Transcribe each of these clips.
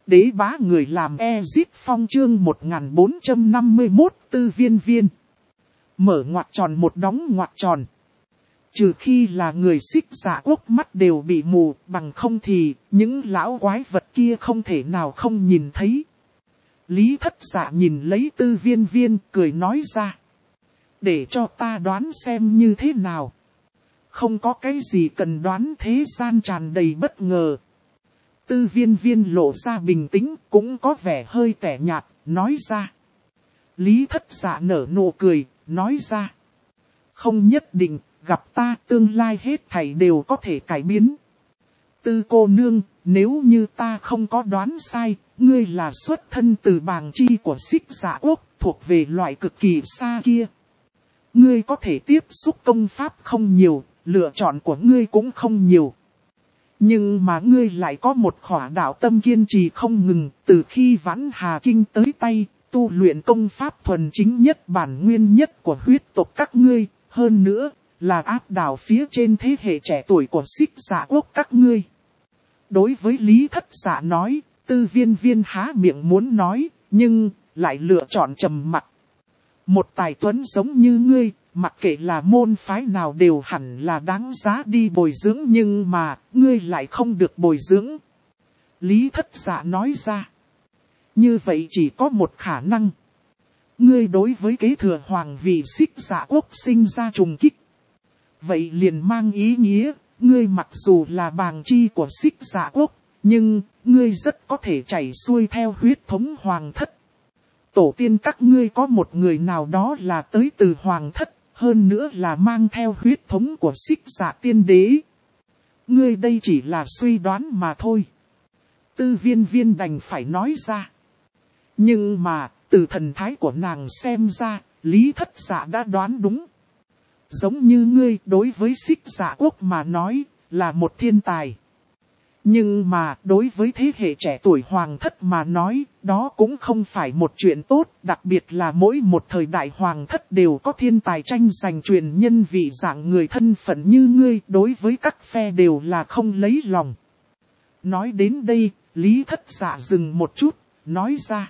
Đế bá người làm Ezip Phong chương 1451 Tư Viên Viên. Mở ngoặc tròn một đóng ngoặc tròn. Trừ khi là người Xích Dạ Quốc mắt đều bị mù, bằng không thì những lão quái vật kia không thể nào không nhìn thấy. Lý Thất Dạ nhìn lấy Tư Viên Viên cười nói ra. Để cho ta đoán xem như thế nào. Không có cái gì cần đoán, thế gian tràn đầy bất ngờ. Tư Viên Viên lộ ra bình tĩnh, cũng có vẻ hơi tẻ nhạt, nói ra. Lý Thất Dạ nở nụ cười, nói ra. Không nhất định, gặp ta tương lai hết thảy đều có thể cải biến. Tư cô nương, nếu như ta không có đoán sai, ngươi là xuất thân từ bàng chi của Xích Dạ Quốc, thuộc về loại cực kỳ xa kia. Ngươi có thể tiếp xúc công pháp không nhiều, lựa chọn của ngươi cũng không nhiều. Nhưng mà ngươi lại có một khỏa đạo tâm kiên trì không ngừng, từ khi Vãn Hà Kinh tới tay, tu luyện công pháp thuần chính nhất bản nguyên nhất của huyết tộc các ngươi, hơn nữa, là áp đảo phía trên thế hệ trẻ tuổi của Xích Dạ Quốc các ngươi. Đối với Lý Thất Dạ nói, Tư Viên Viên há miệng muốn nói, nhưng lại lựa chọn trầm mặc. Một tài tuấn giống như ngươi, mặc kệ là môn phái nào đều hẳn là đáng giá đi bồi dưỡng, nhưng mà, ngươi lại không được bồi dưỡng. Lý Thất Dạ nói ra. Như vậy chỉ có một khả năng. Ngươi đối với kế thừa hoàng vị Xích Dạ Quốc sinh ra trùng kích. Vậy liền mang ý nghĩa, ngươi mặc dù là bàng chi của Xích Dạ Quốc, nhưng, ngươi rất có thể chảy xuôi theo huyết thống hoàng thất. Tổ tiên các ngươi có một người nào đó là tới từ hoàng thất, hơn nữa là mang theo huyết thống của Xích Dạ tiên đế. Ngươi đây chỉ là suy đoán mà thôi. Tư Viên Viên đành phải nói ra. Nhưng mà, từ thần thái của nàng xem ra, Lý Thất Dạ đã đoán đúng. Giống như ngươi đối với Xích Dạ Quốc mà nói, là một thiên tài. Nhưng mà đối với thế hệ trẻ tuổi hoàng thất mà nói, đó cũng không phải một chuyện tốt, đặc biệt là mỗi một thời đại hoàng thất đều có thiên tài tranh giành truyền nhân vị dạng người thân phận như ngươi, đối với các phe đều là không lấy lòng. Nói đến đây, Lý Thất Dạ dừng một chút, nói ra.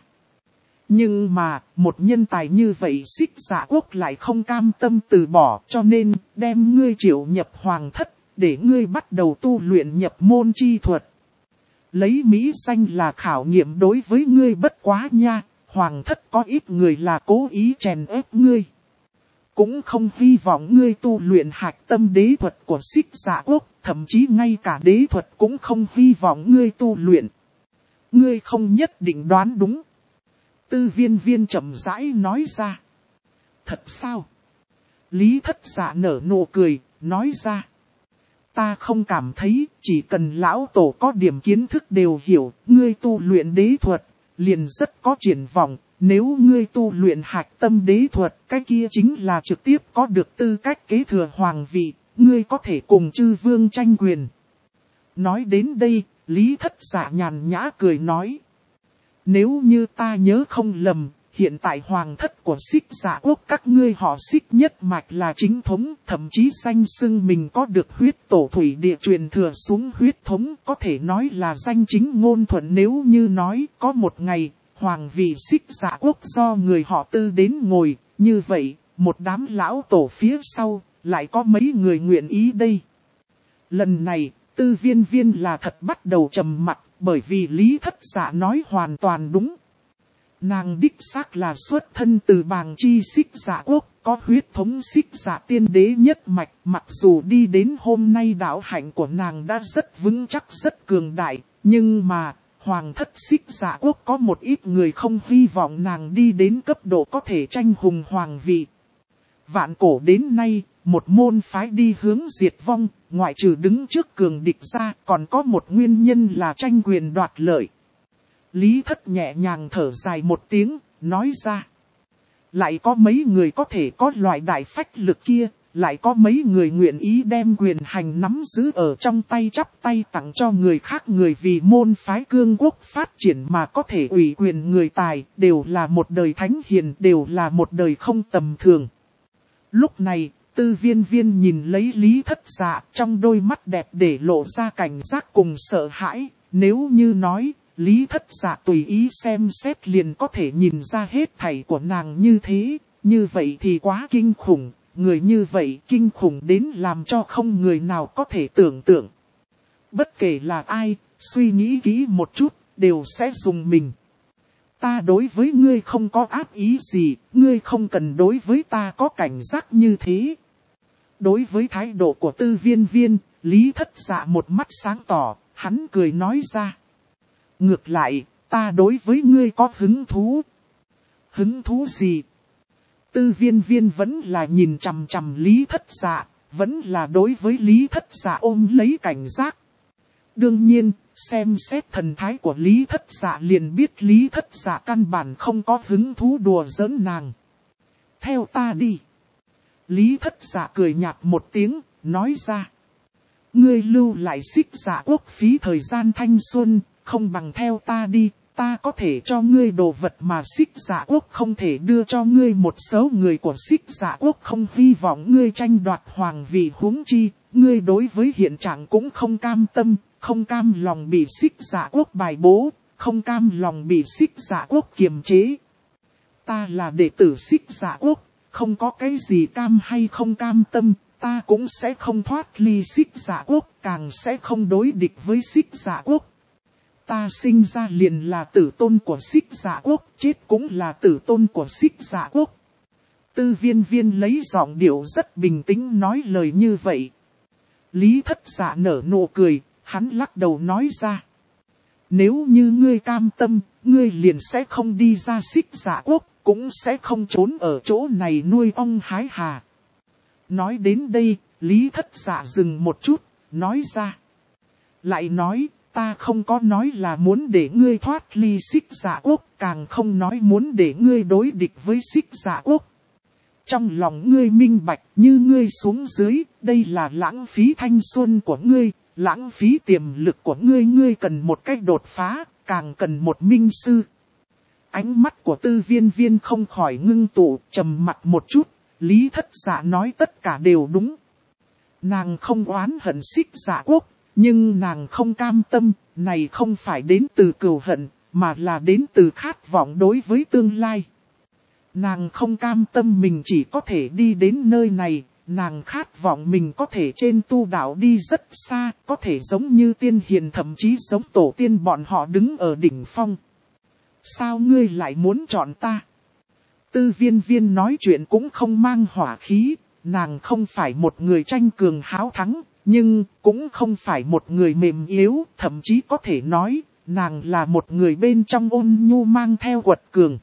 Nhưng mà, một nhân tài như vậy Xích Dạ Quốc lại không cam tâm từ bỏ, cho nên đem ngươi triệu nhập hoàng thất, để ngươi bắt đầu tu luyện nhập môn chi thuật. Lấy mỹ danh là khảo nghiệm đối với ngươi bất quá nha, hoàng thất có ít người là cố ý chèn ép ngươi. Cũng không hy vọng ngươi tu luyện hạch tâm đế thuật của Xích Dạ Quốc, thậm chí ngay cả đế thuật cũng không hy vọng ngươi tu luyện. Ngươi không nhất định đoán đúng. Tư Viên Viên chậm rãi nói ra. Thật sao? Lý Thất Dạ nở nụ cười, nói ra. Ta không cảm thấy, chỉ cần lão tổ có điểm kiến thức đều hiểu, ngươi tu luyện đế thuật, liền rất có triển vọng. Nếu ngươi tu luyện hạch tâm đế thuật, cái kia chính là trực tiếp có được tư cách kế thừa hoàng vị, ngươi có thể cùng chư vương tranh quyền. Nói đến đây, Lý Thất Dạ nhàn nhã cười nói. Nếu như ta nhớ không lầm, hiện tại hoàng thất của Xích Dạ Quốc các ngươi họ Xích nhất mạch là chính thống, thậm chí danh xưng mình có được huyết tổ thủy địa truyền thừa xuống huyết thống, có thể nói là danh chính ngôn thuận. Nếu như nói có một ngày, hoàng vị Xích Dạ Quốc do người họ Tư đến ngồi, như vậy, một đám lão tổ phía sau, lại có mấy người nguyện ý đây. Lần này, Tư Viên Viên là thật bắt đầu trầm mặc, bởi vì Lý Thất Dạ nói hoàn toàn đúng. Nàng đích xác là xuất thân từ bàng chi Xích Dạ Quốc, có huyết thống Xích Dạ tiên đế nhất mạch, mặc dù đi đến hôm nay đạo hạnh của nàng đã rất vững chắc rất cường đại, nhưng mà, hoàng thất Xích Dạ Quốc có một ít người không hy vọng nàng đi đến cấp độ có thể tranh hùng hoàng vị. Vạn cổ đến nay, một môn phái đi hướng diệt vong, ngoại trừ đứng trước cường địch ra, còn có một nguyên nhân là tranh quyền đoạt lợi. Lý Thất nhẹ nhàng thở dài một tiếng, nói ra. Lại có mấy người có thể có loại đại phách lực kia, lại có mấy người nguyện ý đem quyền hành nắm giữ ở trong tay, chắp tay tặng cho người khác. Người vì môn phái cương quốc phát triển mà có thể ủy quyền người tài, đều là một đời thánh hiền, đều là một đời không tầm thường. Lúc này, Tư Viên Viên nhìn lấy Lý Thất Dạ, trong đôi mắt đẹp để lộ ra cảnh giác cùng sợ hãi. Nếu như nói, Lý Thất Dạ tùy ý xem xét liền có thể nhìn ra hết thảy của nàng như thế, như vậy thì quá kinh khủng, người như vậy kinh khủng đến làm cho không người nào có thể tưởng tượng. Bất kể là ai, suy nghĩ kỹ một chút, đều sẽ dùng mình. Ta đối với ngươi không có ác ý gì, ngươi không cần đối với ta có cảnh giác như thế. Đối với thái độ của Tư Viên Viên, Lý Thất Dạ một mắt sáng tỏ, hắn cười nói ra. Ngược lại, ta đối với ngươi có hứng thú. Hứng thú gì? Tư Viên Viên vẫn là nhìn chằm chằm Lý Thất Dạ, vẫn là đối với Lý Thất Dạ ôm lấy cảnh giác. Đương nhiên, xem xét thần thái của Lý Thất Dạ liền biết Lý Thất Dạ căn bản không có hứng thú đùa giỡn nàng. Theo ta đi. Lý Thất Dạ cười nhạt một tiếng, nói ra. Ngươi lưu lại Xích Dạ Quốc phí thời gian thanh xuân, không bằng theo ta đi, ta có thể cho ngươi đồ vật mà Xích Dạ Quốc không thể đưa cho ngươi. Một số người của Xích Dạ Quốc không hy vọng ngươi tranh đoạt hoàng vị, huống chi, ngươi đối với hiện trạng cũng không cam tâm, không cam lòng bị Xích Dạ Quốc bài bố, không cam lòng bị Xích Dạ Quốc kiềm chế. Ta là đệ tử Xích Dạ Quốc, không có cái gì cam hay không cam tâm, ta cũng sẽ không thoát ly Xích Dạ Quốc, càng sẽ không đối địch với Xích Dạ Quốc. Ta sinh ra liền là tử tôn của Xích Dạ Quốc, chết cũng là tử tôn của Xích Dạ Quốc. Tư Viên Viên lấy giọng điệu rất bình tĩnh nói lời như vậy. Lý Thất Dạ nở nụ cười, hắn lắc đầu nói ra. Nếu như ngươi cam tâm, ngươi liền sẽ không đi ra Xích Dạ Quốc, cũng sẽ không trốn ở chỗ này nuôi ong hái hà. Nói đến đây, Lý Thất Dạ dừng một chút, nói ra. Lại nói, ta không có nói là muốn để ngươi thoát ly Xích Dạ Quốc, càng không nói muốn để ngươi đối địch với Xích Dạ Quốc. Trong lòng ngươi minh bạch, như ngươi xuống dưới, đây là lãng phí thanh xuân của ngươi, lãng phí tiềm lực của ngươi. Ngươi cần một cách đột phá, càng cần một minh sư. Ánh mắt của Tư Viên Viên không khỏi ngưng tụ, trầm mặt một chút. Lý Thất Dạ nói tất cả đều đúng. Nàng không oán hận Xích Dạ Quốc, nhưng nàng không cam tâm, này không phải đến từ cừu hận, mà là đến từ khát vọng đối với tương lai. Nàng không cam tâm mình chỉ có thể đi đến nơi này, nàng khát vọng mình có thể trên tu đạo đi rất xa, có thể giống như tiên hiền, thậm chí giống tổ tiên bọn họ đứng ở đỉnh phong. Sao ngươi lại muốn chọn ta? Tư Viên Viên nói chuyện cũng không mang hỏa khí, nàng không phải một người tranh cường háo thắng, nhưng cũng không phải một người mềm yếu, thậm chí có thể nói, nàng là một người bên trong ôn nhu mang theo quật cường.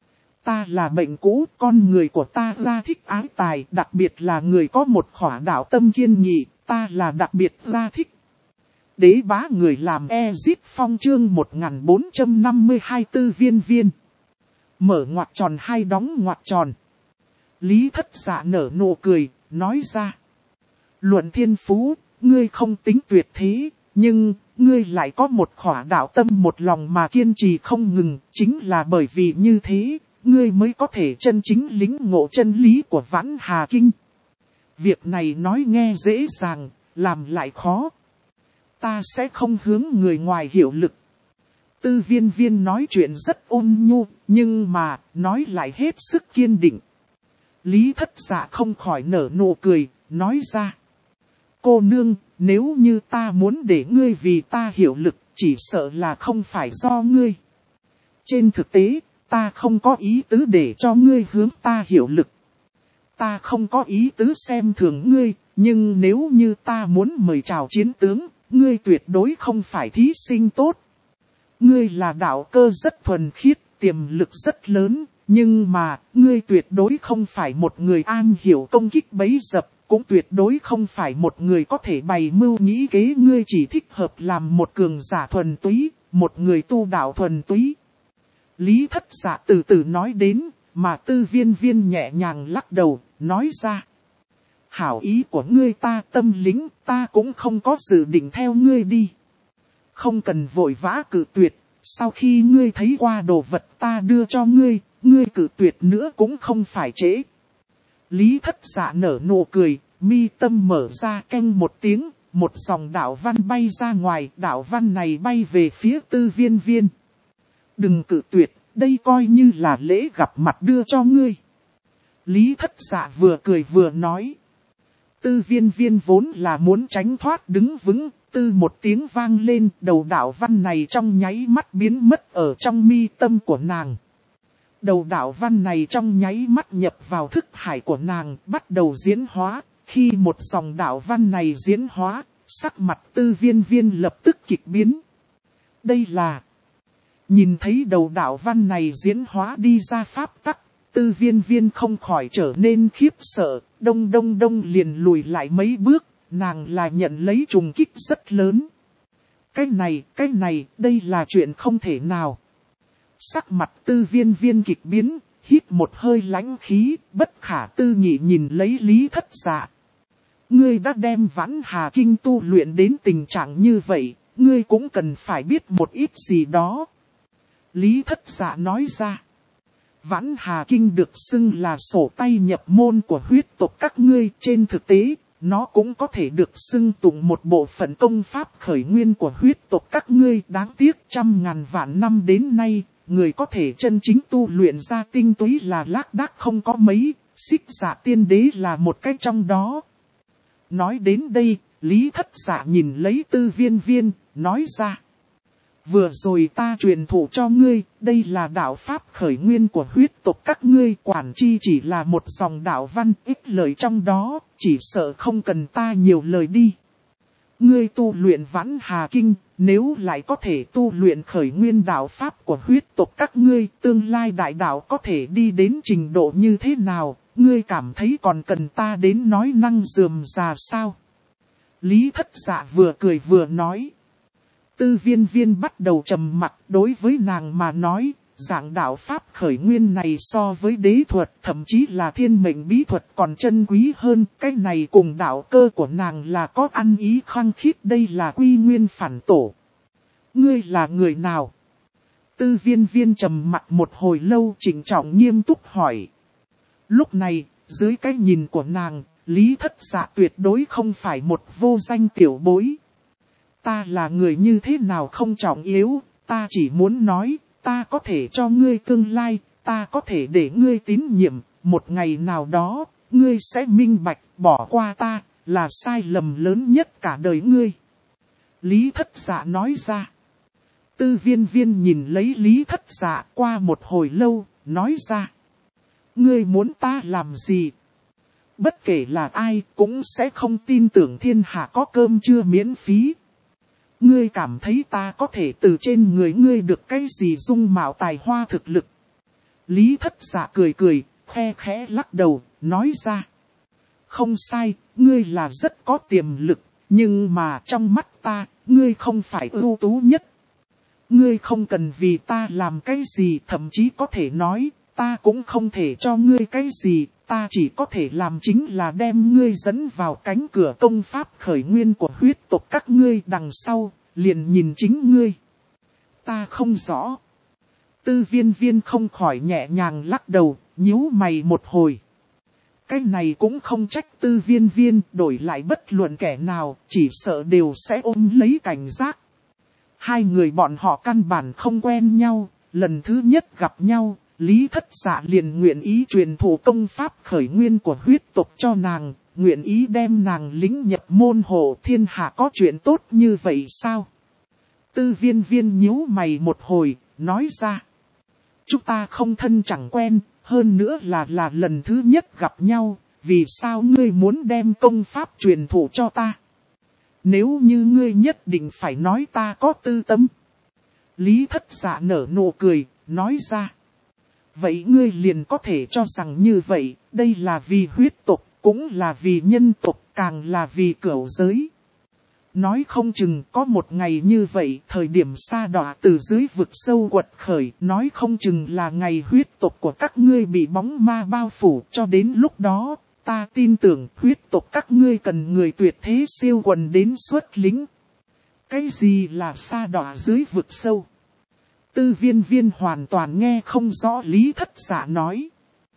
Ta là mệnh cũ, con người của ta ra thích ái tài, đặc biệt là người có một khỏa đạo tâm kiên nghị, ta là đặc biệt ra thích. Đế bá người làm Ezip Phong chương 1452 Tư Viên Viên. Mở ngoặc tròn hay đóng ngoặc tròn. Lý Thất Dạ nở nụ cười, nói ra. Luận thiên phú, ngươi không tính tuyệt thế, nhưng ngươi lại có một khỏa đạo tâm một lòng mà kiên trì không ngừng, chính là bởi vì như thế, ngươi mới có thể chân chính lĩnh ngộ chân lý của Vãn Hà Kinh. Việc này nói nghe dễ dàng, làm lại khó. Ta sẽ không hướng người ngoài hiệu lực. Tư Viên Viên nói chuyện rất ôn nhu, nhưng mà, nói lại hết sức kiên định. Lý Thất Dạ không khỏi nở nụ cười, nói ra. Cô nương, nếu như ta muốn để ngươi vì ta hiệu lực, chỉ sợ là không phải do ngươi. Trên thực tế, ta không có ý tứ để cho ngươi hướng ta hiệu lực. Ta không có ý tứ xem thường ngươi, nhưng nếu như ta muốn mời chào chiến tướng, ngươi tuyệt đối không phải thí sinh tốt. Ngươi là đạo cơ rất thuần khiết, tiềm lực rất lớn, nhưng mà, ngươi tuyệt đối không phải một người am hiểu công kích bấy dập, cũng tuyệt đối không phải một người có thể bày mưu nghĩ kế. Ngươi chỉ thích hợp làm một cường giả thuần túy, một người tu đạo thuần túy. Lý Thất Dạ từ từ nói đến, mà Tư Viên Viên nhẹ nhàng lắc đầu, nói ra. Hảo ý của ngươi ta tâm lĩnh, ta cũng không có dự định theo ngươi đi. Không cần vội vã cự tuyệt, sau khi ngươi thấy qua đồ vật ta đưa cho ngươi, ngươi cự tuyệt nữa cũng không phải trễ. Lý Thất Dạ nở nụ cười, mi tâm mở ra canh một tiếng, một dòng đạo văn bay ra ngoài, đạo văn này bay về phía Tư Viên Viên. Đừng cự tuyệt, đây coi như là lễ gặp mặt đưa cho ngươi. Lý Thất Dạ vừa cười vừa nói. Tư Viên Viên vốn là muốn tránh thoát đứng vững, tư một tiếng vang lên, đầu đạo văn này trong nháy mắt biến mất ở trong mi tâm của nàng. Đầu đạo văn này trong nháy mắt nhập vào thức hải của nàng, bắt đầu diễn hóa. Khi một dòng đạo văn này diễn hóa, sắc mặt Tư Viên Viên lập tức kịch biến. Đây là... Nhìn thấy đầu đạo văn này diễn hóa đi ra pháp tắc, Tư Viên Viên không khỏi trở nên khiếp sợ, đông liền lùi lại mấy bước, nàng là nhận lấy trùng kích rất lớn. Cái này, đây là chuyện không thể nào. Sắc mặt Tư Viên Viên kịch biến, hít một hơi lãnh khí, bất khả tư nghị nhìn lấy Lý Thất Dạ. Ngươi đã đem Vãn Hà Kinh tu luyện đến tình trạng như vậy, ngươi cũng cần phải biết một ít gì đó. Lý Thất Dạ nói ra. Vãn Hà Kinh được xưng là sổ tay nhập môn của huyết tộc các ngươi, trên thực tế, nó cũng có thể được xưng tụng một bộ phận công pháp khởi nguyên của huyết tộc các ngươi. Đáng tiếc 100.000 vạn năm đến nay, người có thể chân chính tu luyện ra tinh túy là lác đác không có mấy, Xích Dạ Tiên Đế là một cái trong đó. Nói đến đây, Lý Thất Dạ nhìn lấy Tư Viên Viên, nói ra. Vừa rồi ta truyền thụ cho ngươi, đây là đạo pháp khởi nguyên của huyết tộc các ngươi, quản chi chỉ là một dòng đạo văn, ít lời trong đó, chỉ sợ không cần ta nhiều lời đi. Ngươi tu luyện Vãn Hà Kinh, nếu lại có thể tu luyện khởi nguyên đạo pháp của huyết tộc các ngươi, tương lai đại đạo có thể đi đến trình độ như thế nào, ngươi cảm thấy còn cần ta đến nói năng rườm rà sao? Lý Thất Dạ vừa cười vừa nói. Tư Viên Viên bắt đầu trầm mặc, đối với nàng mà nói, dạng đạo pháp khởi nguyên này so với đế thuật, thậm chí là thiên mệnh bí thuật còn chân quý hơn. Cái này cùng đạo cơ của nàng là có ăn ý khăng khít, đây là quy nguyên phản tổ. Ngươi là người nào? Tư Viên Viên trầm mặc một hồi lâu, trịnh trọng nghiêm túc hỏi. Lúc này, dưới cái nhìn của nàng, Lý Thất Dạ tuyệt đối không phải một vô danh tiểu bối. Ta là người như thế nào không trọng yếu, ta chỉ muốn nói, ta có thể cho ngươi tương lai, ta có thể để ngươi tín nhiệm, một ngày nào đó, ngươi sẽ minh bạch, bỏ qua ta, là sai lầm lớn nhất cả đời ngươi. Lý Thất Dạ nói ra. Tư Viên Viên nhìn lấy Lý Thất Dạ qua một hồi lâu, nói ra. Ngươi muốn ta làm gì? Bất kể là ai cũng sẽ không tin tưởng thiên hạ có cơm trưa miễn phí. Ngươi cảm thấy ta có thể từ trên người ngươi được cái gì dung mạo tài hoa thực lực? Lý Thất Dạ cười cười, khe khẽ lắc đầu, nói ra. Không sai, ngươi là rất có tiềm lực, nhưng mà trong mắt ta, ngươi không phải ưu tú nhất. Ngươi không cần vì ta làm cái gì, thậm chí có thể nói, ta cũng không thể cho ngươi cái gì, ta chỉ có thể làm chính là đem ngươi dẫn vào cánh cửa công pháp khởi nguyên của huyết tộc các ngươi, đằng sau, liền nhìn chính ngươi. Ta không rõ. Tư Viên Viên không khỏi nhẹ nhàng lắc đầu, nhíu mày một hồi. Cái này cũng không trách Tư Viên Viên, đổi lại bất luận kẻ nào, chỉ sợ đều sẽ ôm lấy cảnh giác. Hai người bọn họ căn bản không quen nhau, lần thứ nhất gặp nhau, Lý Thất Dạ liền nguyện ý truyền thụ công pháp khởi nguyên của huyết tộc cho nàng, nguyện ý đem nàng lính nhập môn hộ. Thiên hạ có chuyện tốt như vậy sao? Tư Viên Viên nhíu mày một hồi, nói ra. Chúng ta không thân chẳng quen, hơn nữa là lần thứ nhất gặp nhau, vì sao ngươi muốn đem công pháp truyền thụ cho ta? Nếu như ngươi nhất định phải nói ta có tư tâm. Lý Thất Dạ nở nụ cười, nói ra. Vậy ngươi liền có thể cho rằng như vậy, đây là vì huyết tộc, cũng là vì nhân tộc, càng là vì cửu giới. Nói không chừng có một ngày như vậy, thời điểm sa đọa từ dưới vực sâu quật khởi, nói không chừng là ngày huyết tộc của các ngươi bị bóng ma bao phủ, cho đến lúc đó, ta tin tưởng huyết tộc các ngươi cần người tuyệt thế siêu quần đến xuất lính. Cái gì là sa đọa dưới vực sâu? Tư Viên Viên hoàn toàn nghe không rõ Lý Thất Dạ nói.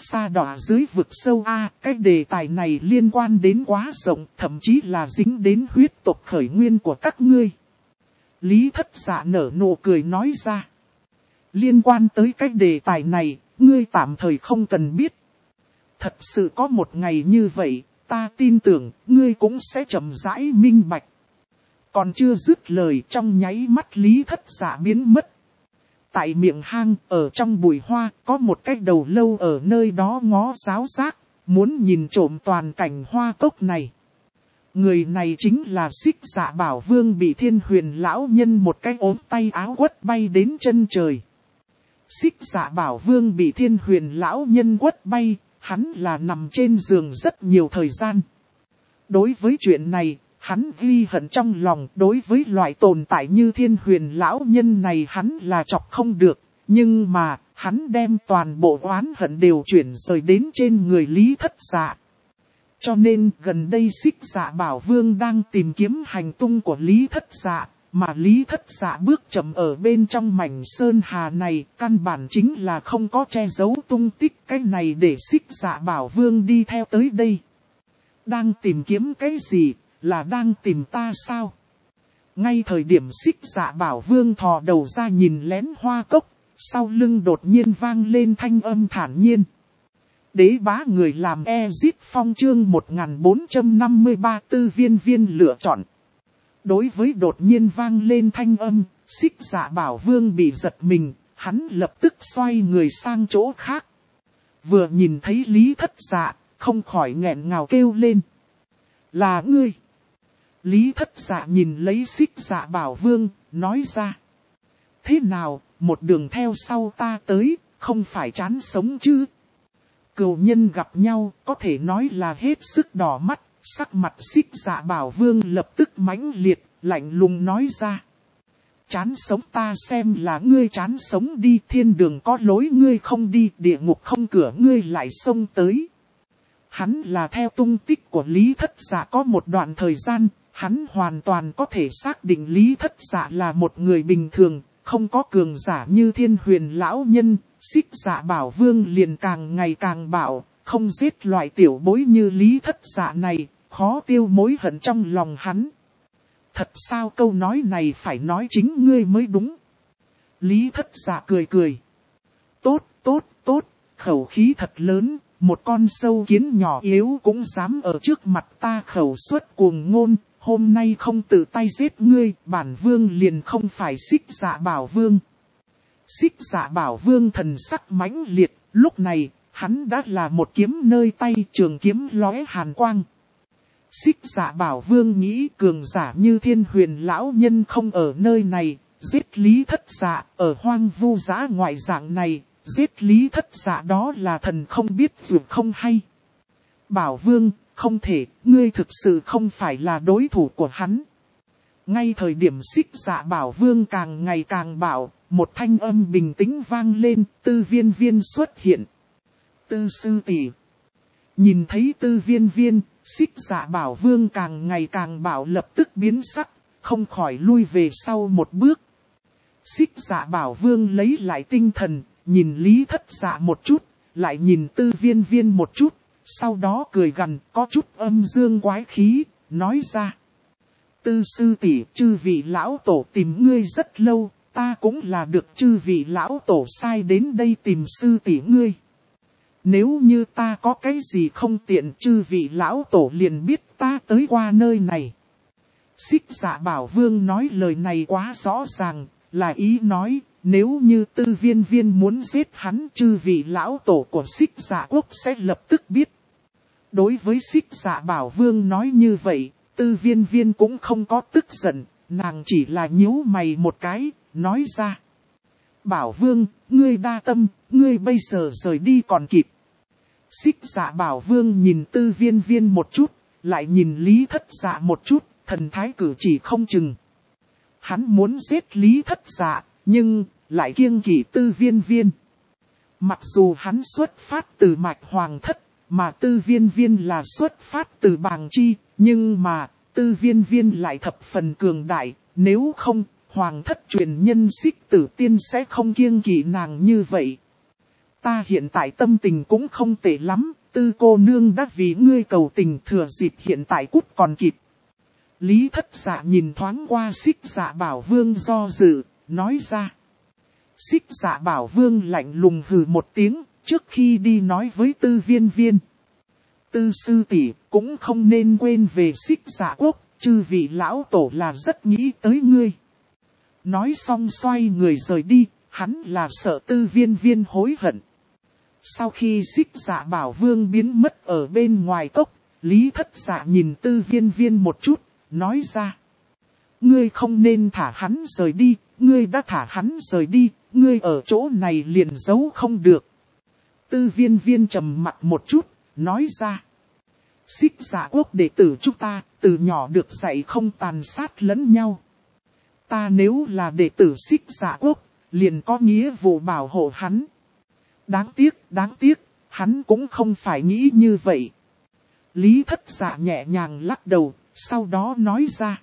xa đỏ dưới vực sâu a. Cái đề tài này liên quan đến quá rộng, thậm chí là dính đến huyết tộc khởi nguyên của các ngươi. Lý Thất Dạ nở nụ cười nói ra. Liên quan tới cái đề tài này, ngươi tạm thời không cần biết. Thật sự có một ngày như vậy, ta tin tưởng, ngươi cũng sẽ chậm rãi minh bạch. Còn chưa dứt lời, trong nháy mắt Lý Thất Dạ biến mất. Tại miệng hang, ở trong bụi hoa, có một cái đầu lâu ở nơi đó ngó giáo giác, muốn nhìn trộm toàn cảnh hoa cốc này. Người này chính là Xích Dạ Bảo Vương bị Thiên Huyền lão nhân một cái ốm tay áo quất bay đến chân trời. Xích Dạ Bảo Vương bị Thiên Huyền lão nhân quất bay, hắn là nằm trên giường rất nhiều thời gian. Đối với chuyện này, hắn ghi hận trong lòng. Đối với loại tồn tại như Thiên Huyền lão nhân này hắn là chọc không được. Nhưng mà, hắn đem toàn bộ oán hận đều chuyển rời đến trên người Lý Thất Dạ. Cho nên gần đây Xích Dạ Bảo Vương đang tìm kiếm hành tung của Lý Thất Dạ. Mà Lý Thất Dạ bước chậm ở bên trong mảnh sơn hà này, căn bản chính là không có che giấu tung tích. Cái này để Xích Dạ Bảo Vương đi theo tới đây. Đang tìm kiếm cái gì, là đang tìm ta sao? Ngay thời điểm Xích Dạ Bảo Vương thò đầu ra nhìn lén hoa cốc, sau lưng đột nhiên vang lên thanh âm thản nhiên. Đế bá người làm Ezit Phong chương 1453 Tư Viên Viên lựa chọn. Đối với đột nhiên vang lên thanh âm, Xích Dạ Bảo Vương bị giật mình, hắn lập tức xoay người sang chỗ khác. Vừa nhìn thấy Lý Thất Dạ, không khỏi nghẹn ngào kêu lên. Là ngươi. Lý Thất Dạ nhìn lấy Xích Dạ Bảo Vương, nói ra. Thế nào, một đường theo sau ta tới, không phải chán sống chứ? Cừu nhân gặp nhau, có thể nói là hết sức đỏ mắt. Sắc mặt Xích Dạ Bảo Vương lập tức mãnh liệt, lạnh lùng nói ra. Chán sống ta xem là ngươi chán sống đi, thiên đường có lối ngươi không đi, địa ngục không cửa ngươi lại xông tới. Hắn là theo tung tích của Lý Thất Dạ có một đoạn thời gian, hắn hoàn toàn có thể xác định Lý Thất Dạ là một người bình thường, không có cường giả như Thiên Huyền lão nhân. Xích Dạ Bảo Vương liền càng ngày càng bạo, không giết loại tiểu bối như Lý Thất Dạ này, khó tiêu mối hận trong lòng hắn. Thật sao câu nói này phải nói chính ngươi mới đúng. Lý Thất Dạ cười cười. Tốt, tốt, tốt, khẩu khí thật lớn, một con sâu kiến nhỏ yếu cũng dám ở trước mặt ta khẩu suất cuồng ngôn. Hôm nay không tự tay giết ngươi, bản vương liền không phải Xích Dạ Bảo Vương. Xích Dạ Bảo Vương thần sắc mãnh liệt, lúc này, hắn đã là một kiếm nơi tay, trường kiếm lóe hàn quang. Xích Dạ Bảo Vương nghĩ cường giả như Thiên Huyền lão nhân không ở nơi này, giết Lý Thất Dạ ở hoang vu dã ngoại dạng này, giết Lý Thất Dạ đó là thần không biết dù không hay. Bảo Vương, không thể, ngươi thực sự không phải là đối thủ của hắn. Ngay thời điểm Xích Dạ Bảo Vương càng ngày càng bạo, một thanh âm bình tĩnh vang lên, Tư Viên Viên xuất hiện. Tư sư tỷ. Nhìn thấy Tư Viên Viên, Xích Dạ Bảo Vương càng ngày càng bạo lập tức biến sắc, không khỏi lui về sau một bước. Xích Dạ Bảo Vương lấy lại tinh thần, nhìn Lý Thất Dạ một chút, lại nhìn Tư Viên Viên một chút, sau đó cười gằn có chút âm dương quái khí, nói ra. Tư sư tỷ, chư vị lão tổ tìm ngươi rất lâu, ta cũng là được chư vị lão tổ sai đến đây tìm sư tỷ ngươi. Nếu như ta có cái gì không tiện chư vị lão tổ liền biết ta tới qua nơi này. Xích Dạ Bảo Vương nói lời này quá rõ ràng, là ý nói, nếu như Tư Viên Viên muốn giết hắn chư vị lão tổ của Xích Dạ Quốc sẽ lập tức biết. Đối với Xích Dạ Bảo Vương nói như vậy, Tư Viên Viên cũng không có tức giận, nàng chỉ là nhíu mày một cái, nói ra. Bảo Vương, ngươi đa tâm, ngươi bây giờ rời đi còn kịp. Xích Dạ Bảo Vương nhìn Tư Viên Viên một chút, lại nhìn Lý Thất Dạ một chút, thần thái cử chỉ không chừng. Hắn muốn giết Lý Thất Dạ, nhưng lại kiêng kỵ Tư Viên Viên. Mặc dù hắn xuất phát từ mạch hoàng thất, mà Tư Viên Viên là xuất phát từ bàng chi, nhưng mà Tư Viên Viên lại thập phần cường đại, nếu không, hoàng thất truyền nhân Xích Tử Tiên sẽ không kiêng kỵ nàng như vậy. Ta hiện tại tâm tình cũng không tệ lắm, Tư cô nương đã vì ngươi cầu tình, thừa dịp hiện tại cút còn kịp. Lý Thất Dạ nhìn thoáng qua Xích Dạ Bảo Vương do dự, nói ra. Xích Dạ Bảo Vương lạnh lùng hừ một tiếng, trước khi đi nói với Tư Viên Viên. Tư sư tỷ cũng không nên quên về Xích Dạ quốc, chư vị lão tổ là rất nghĩ tới ngươi. Nói xong xoay người rời đi, hắn là sợ Tư Viên Viên hối hận. Sau khi Xích Dạ Bảo Vương biến mất ở bên ngoài cốc, Lý Thất Dạ nhìn Tư Viên Viên một chút, nói ra. Ngươi không nên thả hắn rời đi, ngươi đã thả hắn rời đi, ngươi ở chỗ này liền giấu không được. Tư Viên Viên trầm mặt một chút, nói ra. Xích Dạ quốc đệ tử chúng ta, từ nhỏ được dạy không tàn sát lẫn nhau. Ta nếu là đệ tử Xích Dạ quốc, liền có nghĩa vụ bảo hộ hắn. Đáng tiếc, hắn cũng không phải nghĩ như vậy. Lý Thất Dạ nhẹ nhàng lắc đầu, sau đó nói ra.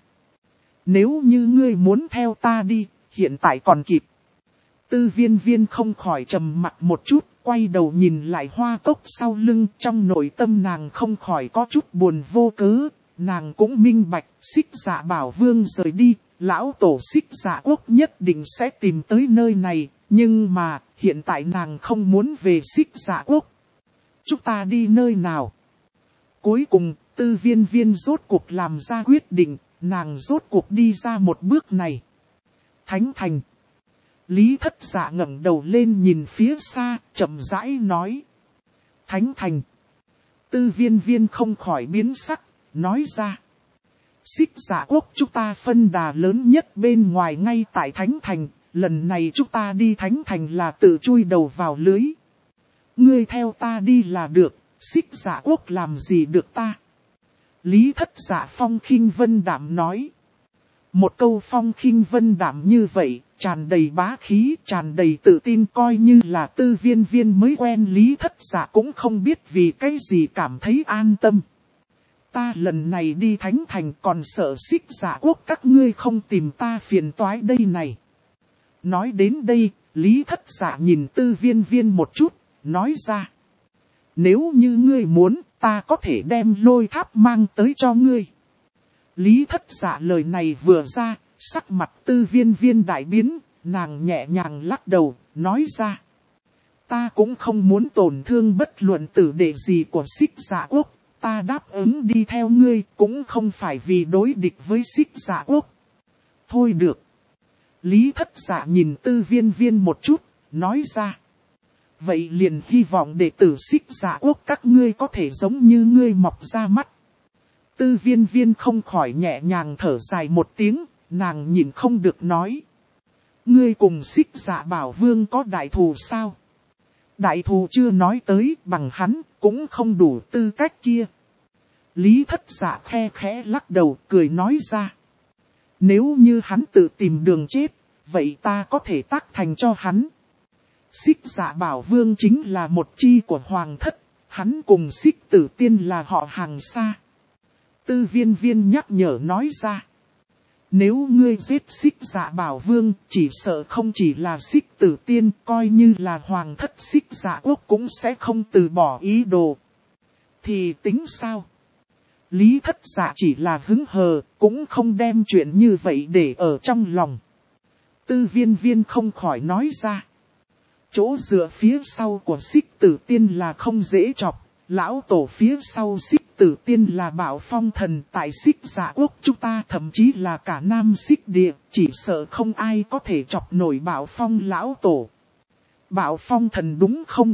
Nếu như ngươi muốn theo ta đi, hiện tại còn kịp. Tư Viên Viên không khỏi trầm mặt một chút, quay đầu nhìn lại hoa cốc sau lưng, trong nội tâm nàng không khỏi có chút buồn vô cớ. Nàng cũng minh bạch, Xích Dạ Bảo Vương rời đi, lão tổ Xích Dạ quốc nhất định sẽ tìm tới nơi này, nhưng mà, hiện tại nàng không muốn về Xích Dạ quốc. Chúng ta đi nơi nào? Cuối cùng, Tư Viên Viên rốt cuộc làm ra quyết định, nàng rốt cuộc đi ra một bước này. Thánh Thành. Lý Thất Dạ ngẩng đầu lên nhìn phía xa, chậm rãi nói. Thánh Thành. Tư Viên Viên không khỏi biến sắc, nói ra. Xích Dạ quốc chúng ta phân đà lớn nhất bên ngoài ngay tại Thánh Thành, lần này chúng ta đi Thánh Thành là tự chui đầu vào lưới. Ngươi theo ta đi là được, Xích Dạ quốc làm gì được ta? Lý Thất Dạ phong khinh vân đạm nói. Một câu phong khinh vân đạm như vậy, tràn đầy bá khí, tràn đầy tự tin, coi như là Tư Viên Viên mới quen Lý Thất Dạ cũng không biết vì cái gì cảm thấy an tâm. Ta lần này đi Thánh Thành còn sợ Xích Dạ quốc các ngươi không tìm ta phiền toái đây này. Nói đến đây, Lý Thất Dạ nhìn Tư Viên Viên một chút, nói ra. Nếu như ngươi muốn, ta có thể đem lôi tháp mang tới cho ngươi. Lý Thất Dạ lời này vừa ra, sắc mặt Tư Viên Viên đại biến, nàng nhẹ nhàng lắc đầu, nói ra. Ta cũng không muốn tổn thương bất luận tử đệ gì của Xích Dạ quốc, ta đáp ứng đi theo ngươi cũng không phải vì đối địch với Xích Dạ quốc. Thôi được. Lý Thất Dạ nhìn Tư Viên Viên một chút, nói ra. Vậy liền hy vọng đệ tử Xích Dạ quốc các ngươi có thể giống như ngươi mọc ra mắt. Tư Viên Viên không khỏi nhẹ nhàng thở dài một tiếng, nàng nhìn không được nói. Ngươi cùng Xích Dạ Bảo Vương có đại thù sao? Đại thù chưa nói tới, bằng hắn cũng không đủ tư cách kia. Lý Thất Dạ khe khẽ lắc đầu cười nói ra. Nếu như hắn tự tìm đường chết, vậy ta có thể tác thành cho hắn. Xích Dạ Bảo Vương chính là một chi của Hoàng thất, hắn cùng Xích Tử Tiên là họ hàng xa. Tư Viên Viên nhắc nhở nói ra. Nếu ngươi giết Xích Dạ Bảo Vương, chỉ sợ không chỉ là Xích Tử Tiên, coi như là Hoàng thất Xích Dạ quốc cũng sẽ không từ bỏ ý đồ. Thì tính sao? Lý Thất Dạ chỉ là hứng hờ, cũng không đem chuyện như vậy để ở trong lòng. Tư Viên Viên không khỏi nói ra. Chỗ dựa phía sau của Xích Tử Tiên là không dễ chọc, lão tổ phía sau Xích Tử Tiên là Bảo Phong Thần, tại Xích Dạ quốc chúng ta thậm chí là cả Nam Xích Địa, chỉ sợ không ai có thể chọc nổi Bảo Phong lão tổ. Bảo Phong Thần đúng không?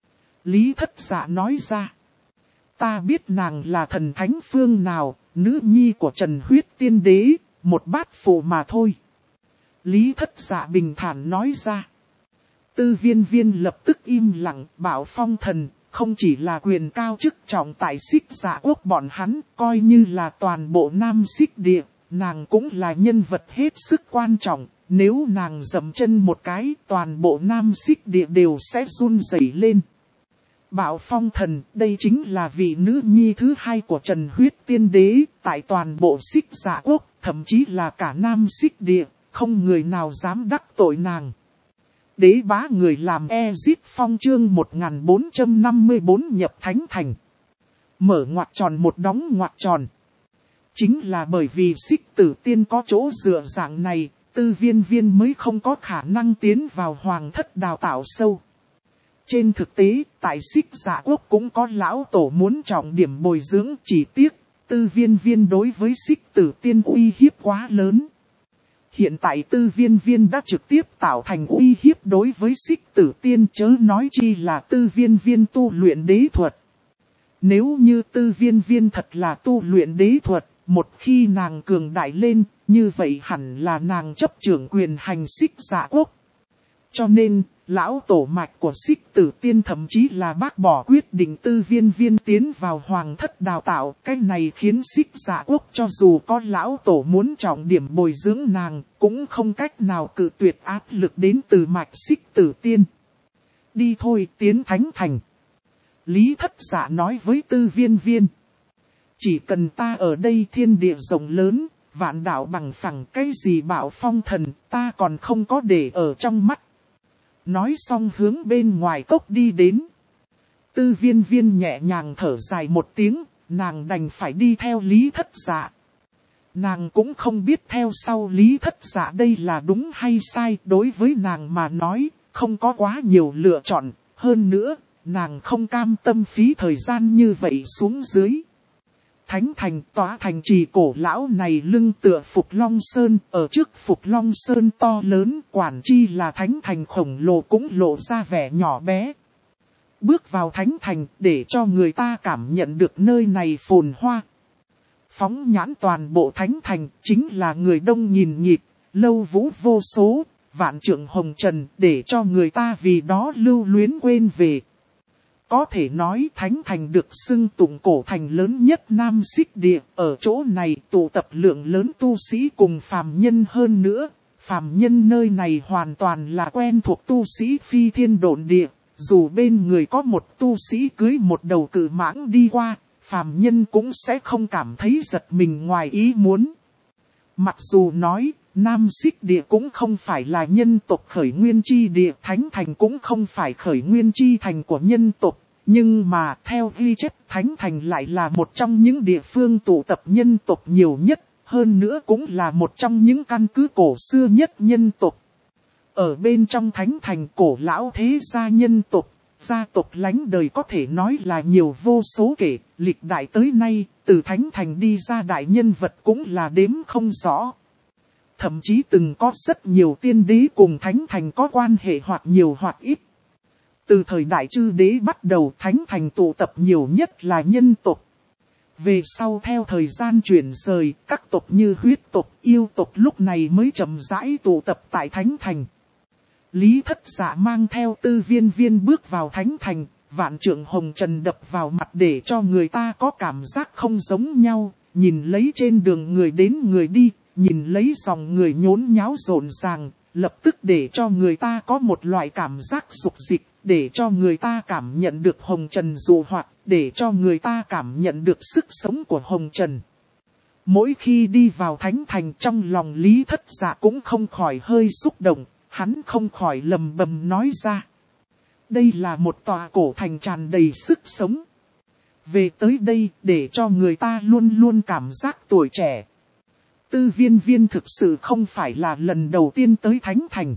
Lý Thất Dạ nói ra. Ta biết nàng là thần thánh phương nào, nữ nhi của Trần Huyết Tiên Đế, một bát phụ mà thôi. Lý Thất Dạ bình thản nói ra. Tư Viên Viên lập tức im lặng, Bảo Phong Thần không chỉ là quyền cao chức trọng tại Xích Dạ quốc bọn hắn, coi như là toàn bộ Nam Xích Địa, nàng cũng là nhân vật hết sức quan trọng, nếu nàng dậm chân một cái, toàn bộ Nam Xích Địa đều sẽ run rẩy lên. Bảo Phong Thần, đây chính là vị nữ nhi thứ hai của Trần Huyết Tiên Đế, tại toàn bộ Xích Dạ quốc, thậm chí là cả Nam Xích Địa, không người nào dám đắc tội nàng. Đế bá người làm Ezip Phong chương 1454 nhập thánh thành. Mở ngoặc tròn một đóng ngoặc tròn. Chính là bởi vì Xích Tử Tiên có chỗ dựa dạng này, Tư Viên Viên mới không có khả năng tiến vào hoàng thất đào tạo sâu. Trên thực tế, tại Xích Dạ Quốc cũng có lão tổ muốn trọng điểm bồi dưỡng, chỉ tiếc, Tư Viên Viên đối với Xích Tử Tiên uy hiếp quá lớn. Hiện tại Tư Viên Viên đã trực tiếp tạo thành uy hiếp đối với Xích Tử Tiên, chớ nói chi là Tư Viên Viên tu luyện đế thuật. Nếu như Tư Viên Viên thật là tu luyện đế thuật, một khi nàng cường đại lên, như vậy hẳn là nàng chấp trưởng quyền hành Xích Dạ Quốc. Cho nên, lão tổ mạch của Xích Tử Tiên thậm chí là bác bỏ quyết định Tư Viên Viên tiến vào hoàng thất đào tạo. Cái này khiến Xích Dạ Quốc cho dù có lão tổ muốn trọng điểm bồi dưỡng nàng, cũng không cách nào cự tuyệt áp lực đến từ mạch Xích Tử Tiên. Đi thôi, tiến thánh thành. Lý Thất Dạ nói với Tư Viên Viên. Chỉ cần ta ở đây thiên địa rộng lớn, vạn đạo bằng phẳng, cái gì bạo phong thần, ta còn không có để ở trong mắt. Nói xong hướng bên ngoài cốc đi đến. Tư Viên Viên nhẹ nhàng thở dài một tiếng, nàng đành phải đi theo Lý Thất Dạ. Nàng cũng không biết theo sau Lý Thất Dạ đây là đúng hay sai, đối với nàng mà nói, không có quá nhiều lựa chọn, hơn nữa, nàng không cam tâm phí thời gian như vậy xuống dưới. Thánh thành tòa thành trì cổ lão này lưng tựa Phục Long Sơn, ở trước Phục Long Sơn to lớn, quản chi là thánh thành khổng lồ cũng lộ ra vẻ nhỏ bé. Bước vào thánh thành để cho người ta cảm nhận được nơi này phồn hoa. Phóng nhãn toàn bộ thánh thành chính là người đông nghìn nghịt, lâu vũ vô số, vạn trượng hồng trần để cho người ta vì đó lưu luyến quên về. Có thể nói thánh thành được xưng tụng cổ thành lớn nhất Nam Xích Địa, ở chỗ này tụ tập lượng lớn tu sĩ cùng phàm nhân hơn nữa. Phàm nhân nơi này hoàn toàn là quen thuộc tu sĩ phi thiên độn địa, dù bên người có một tu sĩ cưới một đầu cự mãng đi qua, phàm nhân cũng sẽ không cảm thấy giật mình ngoài ý muốn. Mặc dù nói, Nam Xích Địa cũng không phải là nhân tộc khởi nguyên chi địa, thánh thành cũng không phải khởi nguyên chi thành của nhân tộc, nhưng mà theo ghi chép thánh thành lại là một trong những địa phương tụ tập nhân tộc nhiều nhất, hơn nữa cũng là một trong những căn cứ cổ xưa nhất nhân tộc. Ở bên trong thánh thành cổ lão thế gia nhân tộc, gia tộc lánh đời có thể nói là nhiều vô số kể, lịch đại tới nay, từ thánh thành đi ra đại nhân vật cũng là đếm không rõ. Thậm chí từng có rất nhiều tiên đế cùng thánh thành có quan hệ hoặc nhiều hoặc ít. Từ thời đại chư đế bắt đầu thánh thành tụ tập nhiều nhất là nhân tộc. Về sau theo thời gian chuyển rời, các tộc như huyết tộc, yêu tộc lúc này mới chậm rãi tụ tập tại thánh thành. Lý Thất Dạ mang theo Tư Viên Viên bước vào thánh thành, vạn trượng hồng trần đập vào mặt để cho người ta có cảm giác không giống nhau, nhìn lấy trên đường người đến người đi, nhìn lấy dòng người nhốn nháo rộn ràng, lập tức để cho người ta có một loại cảm giác dục dịch, để cho người ta cảm nhận được hồng trần dụ hoặc, để cho người ta cảm nhận được sức sống của hồng trần. Mỗi khi đi vào thánh thành trong lòng Lý Thất Dạ cũng không khỏi hơi xúc động, hắn không khỏi lầm bầm nói ra. Đây là một tòa cổ thành tràn đầy sức sống. Về tới đây để cho người ta luôn luôn cảm giác tuổi trẻ. Tư Viên Viên thực sự không phải là lần đầu tiên tới thánh thành.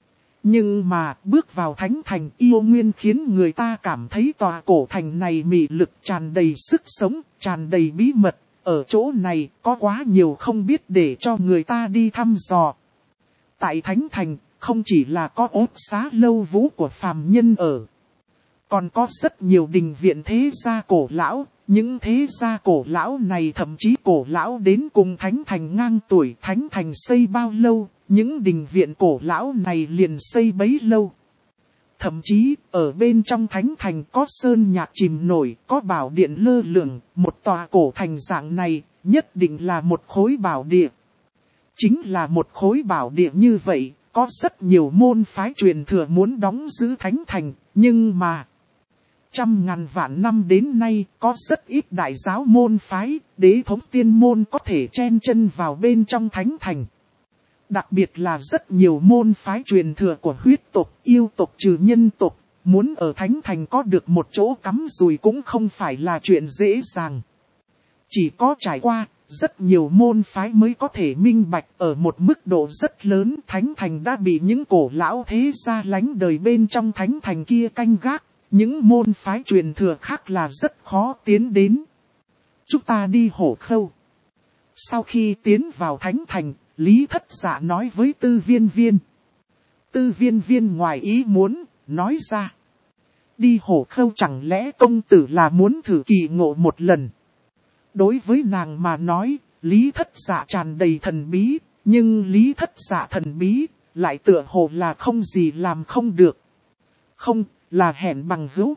Nhưng mà bước vào thánh thành yêu nguyên khiến người ta cảm thấy tòa cổ thành này mị lực tràn đầy sức sống, tràn đầy bí mật. Ở chỗ này có quá nhiều không biết để cho người ta đi thăm dò. Tại thánh thành không chỉ là có ốt xá lâu vũ của phàm nhân ở. Còn có rất nhiều đình viện thế gia cổ lão. Những thế gia cổ lão này thậm chí cổ lão đến cùng thánh thành ngang tuổi. Thánh thành xây bao lâu, những đình viện cổ lão này liền xây bấy lâu. Thậm chí ở bên trong thánh thành có sơn nhạc chìm nổi, có bảo điện lơ lửng. Một tòa cổ thành dạng này nhất định là một khối bảo địa. Chính là một khối bảo địa như vậy, có rất nhiều môn phái truyền thừa muốn đóng giữ thánh thành, nhưng mà trăm ngàn vạn năm đến nay có rất ít đại giáo môn phái, đế thống tiên môn có thể chen chân vào bên trong thánh thành. Đặc biệt là rất nhiều môn phái truyền thừa của huyết tộc, yêu tộc trừ nhân tộc, muốn ở Thánh Thành có được một chỗ cắm rùi cũng không phải là chuyện dễ dàng. Chỉ có trải qua, rất nhiều môn phái mới có thể minh bạch ở một mức độ rất lớn. Thánh Thành đã bị những cổ lão thế gia lánh đời bên trong Thánh Thành kia canh gác. Những môn phái truyền thừa khác là rất khó tiến đến. Chúng ta đi Hổ Khâu. Sau khi tiến vào Thánh Thành, Lý Thất Dạ nói với Tư Viên Viên. Tư Viên Viên ngoài ý muốn, nói ra. Đi Hổ Khâu chẳng lẽ công tử là muốn thử kỳ ngộ một lần. Đối với nàng mà nói, Lý Thất Dạ tràn đầy thần bí, nhưng Lý Thất Dạ thần bí, lại tựa hồ là không gì làm không được. Không, là hẹn bằng hữu.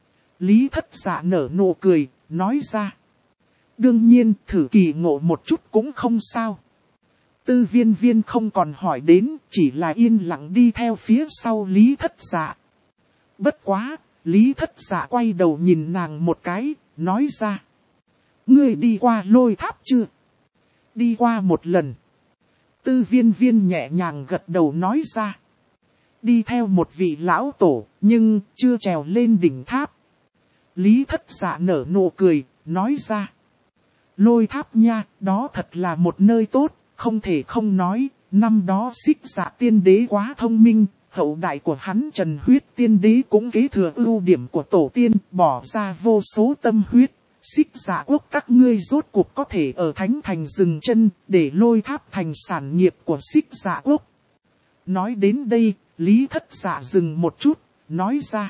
Lý Thất Dạ nở nụ cười, nói ra. Đương nhiên, thử kỳ ngộ một chút cũng không sao. Tư Viên Viên không còn hỏi đến, chỉ là yên lặng đi theo phía sau Lý Thất Dạ. Bất quá, Lý Thất Dạ quay đầu nhìn nàng một cái, nói ra. Ngươi đi qua Lôi Tháp chưa? Đi qua một lần. Tư Viên Viên nhẹ nhàng gật đầu nói ra. Đi theo một vị lão tổ, nhưng chưa trèo lên đỉnh tháp. Lý Thất Dạ nở nụ cười, nói ra. Lôi Tháp nha, đó thật là một nơi tốt, không thể không nói, năm đó Xích Dạ Tiên Đế quá thông minh, hậu đại của hắn Trần Huyết Tiên Đế cũng kế thừa ưu điểm của tổ tiên, bỏ ra vô số tâm huyết. Xích Dạ quốc các ngươi rốt cuộc có thể ở Thánh Thành dừng chân, để Lôi Tháp thành sản nghiệp của Xích Dạ quốc. Nói đến đây, Lý Thất Dạ dừng một chút, nói ra.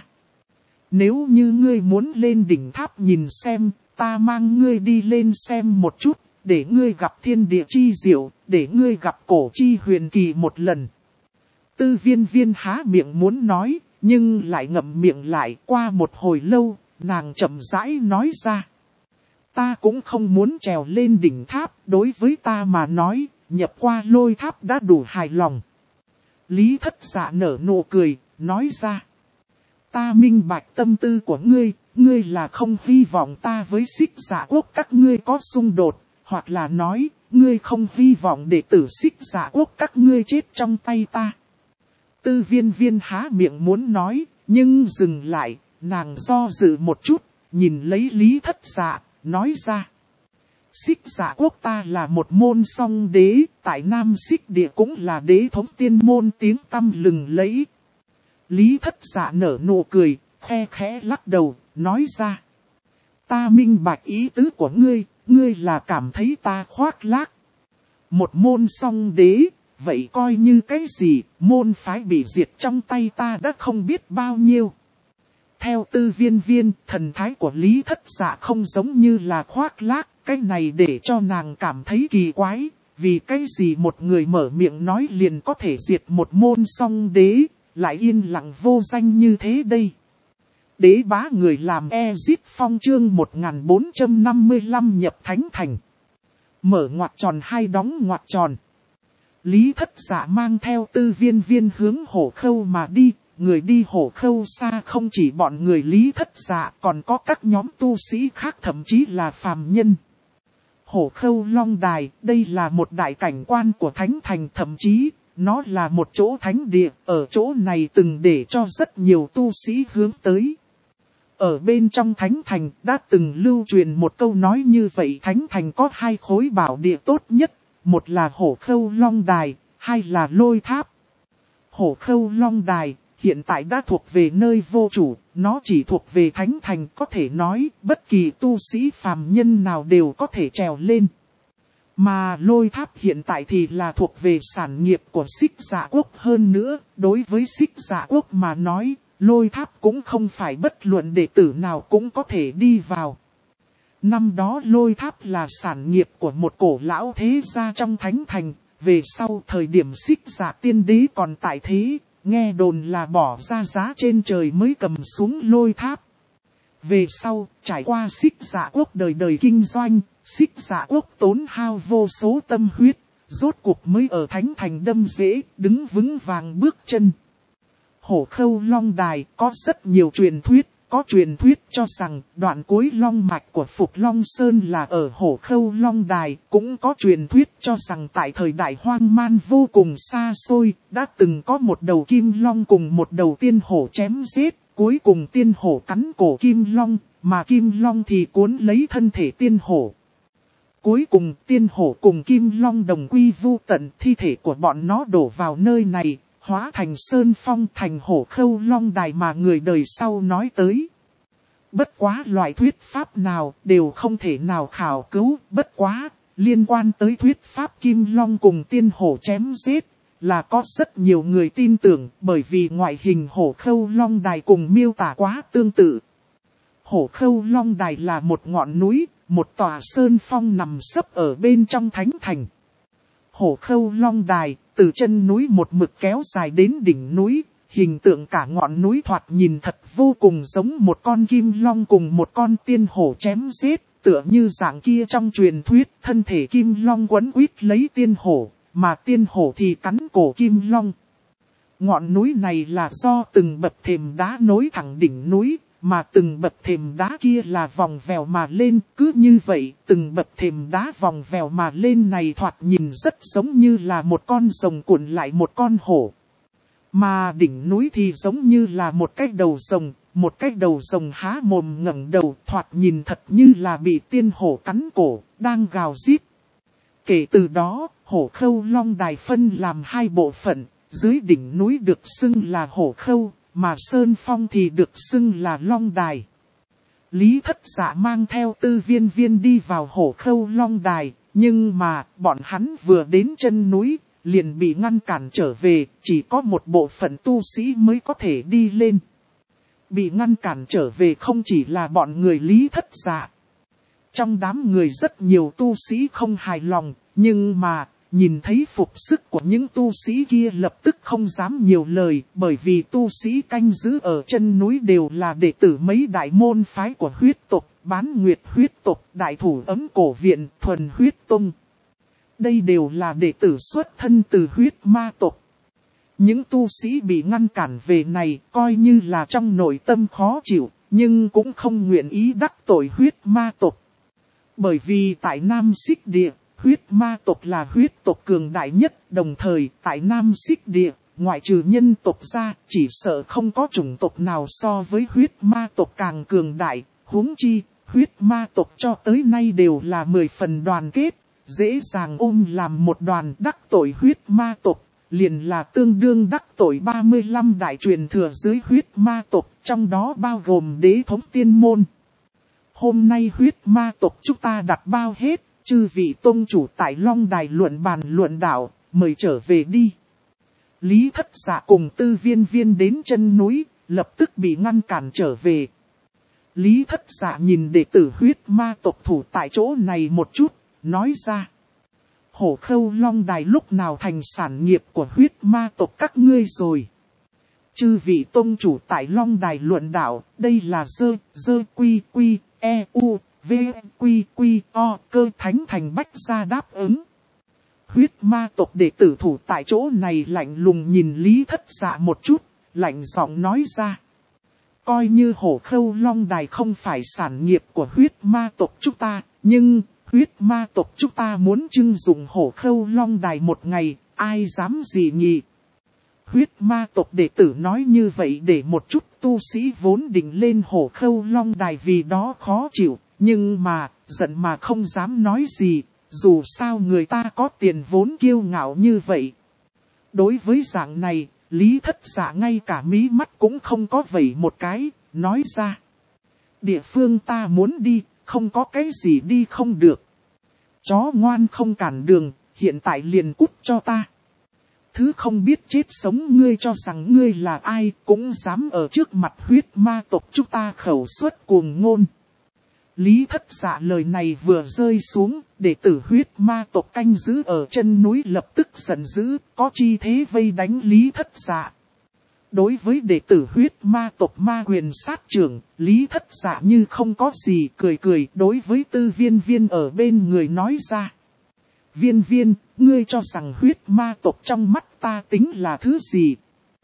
Nếu như ngươi muốn lên đỉnh tháp nhìn xem, ta mang ngươi đi lên xem một chút, để ngươi gặp thiên địa chi diệu, để ngươi gặp cổ chi huyền kỳ một lần. Tư Viên Viên há miệng muốn nói, nhưng lại ngậm miệng lại. Qua một hồi lâu, nàng chậm rãi nói ra. Ta cũng không muốn trèo lên đỉnh tháp, đối với ta mà nói, nhập qua Lôi Tháp đã đủ hài lòng. Lý Thất Dạ nở nụ cười, nói ra. Ta minh bạch tâm tư của ngươi, ngươi là không hy vọng ta với Xích Dạ quốc các ngươi có xung đột, hoặc là nói, ngươi không hy vọng đệ tử Xích Dạ quốc các ngươi chết trong tay ta. Tư Viên Viên há miệng muốn nói, nhưng dừng lại, nàng do dự một chút, nhìn lấy Lý Thất Dạ, nói ra. Xích Dạ quốc ta là một môn song đế, tại Nam Xích địa cũng là đế thống tiên môn tiếng tăm lừng lẫy. Lý Thất Dạ nở nụ cười, khe khẽ lắc đầu, nói ra. Ta minh bạch ý tứ của ngươi, ngươi là cảm thấy ta khoác lác. Một môn song đế, vậy coi như cái gì, môn phái bị diệt trong tay ta đã không biết bao nhiêu. Theo Tư Viên Viên, thần thái của Lý Thất Dạ không giống như là khoác lác, cái này để cho nàng cảm thấy kỳ quái, vì cái gì một người mở miệng nói liền có thể diệt một môn song đế, lại yên lặng vô danh như thế đây. Đế bá người làm Ezip Phong chương 1455 nhập Thánh Thành. Mở ngoặc tròn hay đóng ngoặc tròn. Lý Thất Dạ mang theo Tư Viên Viên hướng Hổ Khâu mà đi. Người đi Hổ Khâu xa không chỉ bọn người Lý Thất Dạ, còn có các nhóm tu sĩ khác, thậm chí là phàm nhân. Hổ Khâu Long Đài, đây là một đại cảnh quan của Thánh Thành, thậm chí nó là một chỗ thánh địa, ở chỗ này từng để cho rất nhiều tu sĩ hướng tới. Ở bên trong Thánh Thành đã từng lưu truyền một câu nói như vậy. Thánh Thành có hai khối bảo địa tốt nhất, một là Hổ Khâu Long Đài, hai là Lôi Tháp. Hổ Khâu Long Đài hiện tại đã thuộc về nơi vô chủ, nó chỉ thuộc về Thánh Thành, có thể nói bất kỳ tu sĩ phàm nhân nào đều có thể trèo lên. Mà Lôi Tháp hiện tại thì là thuộc về sản nghiệp của Xích Dạ quốc, hơn nữa, đối với Xích Dạ quốc mà nói, Lôi Tháp cũng không phải bất luận đệ tử nào cũng có thể đi vào. Năm đó Lôi Tháp là sản nghiệp của một cổ lão thế gia trong Thánh Thành, về sau thời điểm Xích Dạ Tiên Đế còn tại thế, nghe đồn là bỏ ra giá trên trời mới cầm xuống Lôi Tháp. Về sau, trải qua Xích Dạ quốc đời đời kinh doanh, Xích Dạ quốc tốn hao vô số tâm huyết, rốt cuộc mới ở Thánh Thành đâm rễ, đứng vững vàng bước chân. Hổ Khâu Long Đài có rất nhiều truyền thuyết, Có truyền thuyết cho rằng đoạn cuối long mạch của Phục Long Sơn là ở Hổ Khâu Long Đài. Cũng có truyền thuyết cho rằng tại thời đại hoang man vô cùng xa xôi, đã từng có một đầu kim long cùng một đầu tiên hổ chém giết. Cuối cùng tiên hổ cắn cổ kim long, mà kim long thì cuốn lấy thân thể tiên hổ. Cuối cùng tiên hổ cùng kim long đồng quy vu tận, thi thể của bọn nó đổ vào nơi này, hóa thành sơn phong, thành Hổ Khâu Long Đài mà người đời sau nói tới. Bất quá loại thuyết pháp nào đều không thể nào khảo cứu, bất quá liên quan tới thuyết pháp kim long cùng tiên hổ chém giết là có rất nhiều người tin tưởng, bởi vì ngoại hình Hổ Khâu Long Đài cùng miêu tả quá tương tự. Hổ Khâu Long Đài là một ngọn núi, một tòa sơn phong nằm sấp ở bên trong thánh thành. Hổ Khâu Long Đài, từ chân núi một mực kéo dài đến đỉnh núi, hình tượng cả ngọn núi thoạt nhìn thật vô cùng giống một con kim long cùng một con tiên hổ chém giết, tựa như dạng kia trong truyền thuyết, thân thể kim long quấn quýt lấy tiên hổ, mà tiên hổ thì cắn cổ kim long. Ngọn núi này là do từng bậc thềm đá nối thẳng đỉnh núi, mà từng bậc thềm đá kia là vòng vèo mà lên, cứ như vậy, từng bậc thềm đá vòng vèo mà lên này thoạt nhìn rất giống như là một con rồng cuộn lại một con hổ. Mà đỉnh núi thì giống như là một cái đầu rồng há mồm ngẩng đầu, thoạt nhìn thật như là bị tiên hổ cắn cổ, đang gào rít. Kể từ đó, Hổ Khâu Long Đài phân làm hai bộ phận, dưới đỉnh núi được xưng là Hổ Khâu, mà sơn phong thì được xưng là Long Đài. Lý Thất Dạ mang theo Tư Viên Viên đi vào Hổ Khâu Long Đài, nhưng mà bọn hắn vừa đến chân núi, liền bị ngăn cản trở về, chỉ có một bộ phận tu sĩ mới có thể đi lên. Bị ngăn cản trở về không chỉ là bọn người Lý Thất Dạ. Trong đám người rất nhiều tu sĩ không hài lòng, nhưng mà nhìn thấy phục sức của những tu sĩ kia lập tức không dám nhiều lời, bởi vì tu sĩ canh giữ ở chân núi đều là đệ tử mấy đại môn phái của huyết tộc, Bán Nguyệt huyết tộc, Đại Thủ Ấm Cổ Viện, Thuần huyết tông. Đây đều là đệ tử xuất thân từ huyết ma tộc. Những tu sĩ bị ngăn cản về này coi như là trong nội tâm khó chịu, nhưng cũng không nguyện ý đắc tội huyết ma tộc. Bởi vì tại Nam Xích Địa, huyết ma tộc là huyết tộc cường đại nhất, đồng thời tại Nam Xích Địa, ngoại trừ nhân tộc ra, chỉ sợ không có chủng tộc nào so với huyết ma tộc càng cường đại, huống chi, huyết ma tộc cho tới nay đều là 10 phần đoàn kết, dễ dàng ôm làm một đoàn, đắc tội huyết ma tộc, liền là tương đương đắc tội 35 đại truyền thừa dưới huyết ma tộc, trong đó bao gồm đế thống tiên môn. Hôm nay huyết ma tộc chúng ta đặt bao hết, chư vị tông chủ tại Long Đài luận bàn luận đạo, mời trở về đi. Lý Thất Dạ cùng Tư Viên Viên đến chân núi, lập tức bị ngăn cản trở về. Lý Thất Dạ nhìn đệ tử huyết ma tộc thủ tại chỗ này một chút, nói ra. Hổ Khâu Long Đài lúc nào thành sản nghiệp của huyết ma tộc các ngươi rồi. Chư vị tông chủ tại Long Đài luận đạo, đây là dơ quy quy, e u, v quy quy o, Cơ Thánh Thành bách ra đáp ứng. Huyết ma tộc đệ tử thủ tại chỗ này lạnh lùng nhìn Lý Thất Dạ một chút, lạnh giọng nói ra. Coi như Hổ Khâu Long Đài không phải sản nghiệp của huyết ma tộc chúng ta, nhưng huyết ma tộc chúng ta muốn trưng dụng Hổ Khâu Long Đài một ngày, ai dám gì nhỉ? Huyết ma tộc đệ tử nói như vậy để một chút tu sĩ vốn định lên Hổ Khâu Long Đài vì đó khó chịu, nhưng mà, giận mà không dám nói gì, dù sao người ta có tiền vốn kiêu ngạo như vậy. Đối với dạng này, Lý Thất Dạ ngay cả mí mắt cũng không có vẩy một cái, nói ra. Địa phương ta muốn đi, không có cái gì đi không được. Chó ngoan không cản đường, hiện tại liền cút cho ta. Thứ không biết chết sống ngươi cho rằng ngươi là ai, cũng dám ở trước mặt huyết ma tộc chúng ta khẩu suất cuồng ngôn. Lý Thất Dạ lời này vừa rơi xuống, đệ tử huyết ma tộc canh giữ ở chân núi lập tức giận dữ, có chi thế vây đánh Lý Thất Dạ. Đối với đệ tử huyết ma tộc ma quyền sát trưởng, Lý Thất Dạ như không có gì, cười cười đối với Tư Viên Viên ở bên người nói ra. Viên Viên, ngươi cho rằng huyết ma tộc trong mắt ta tính là thứ gì?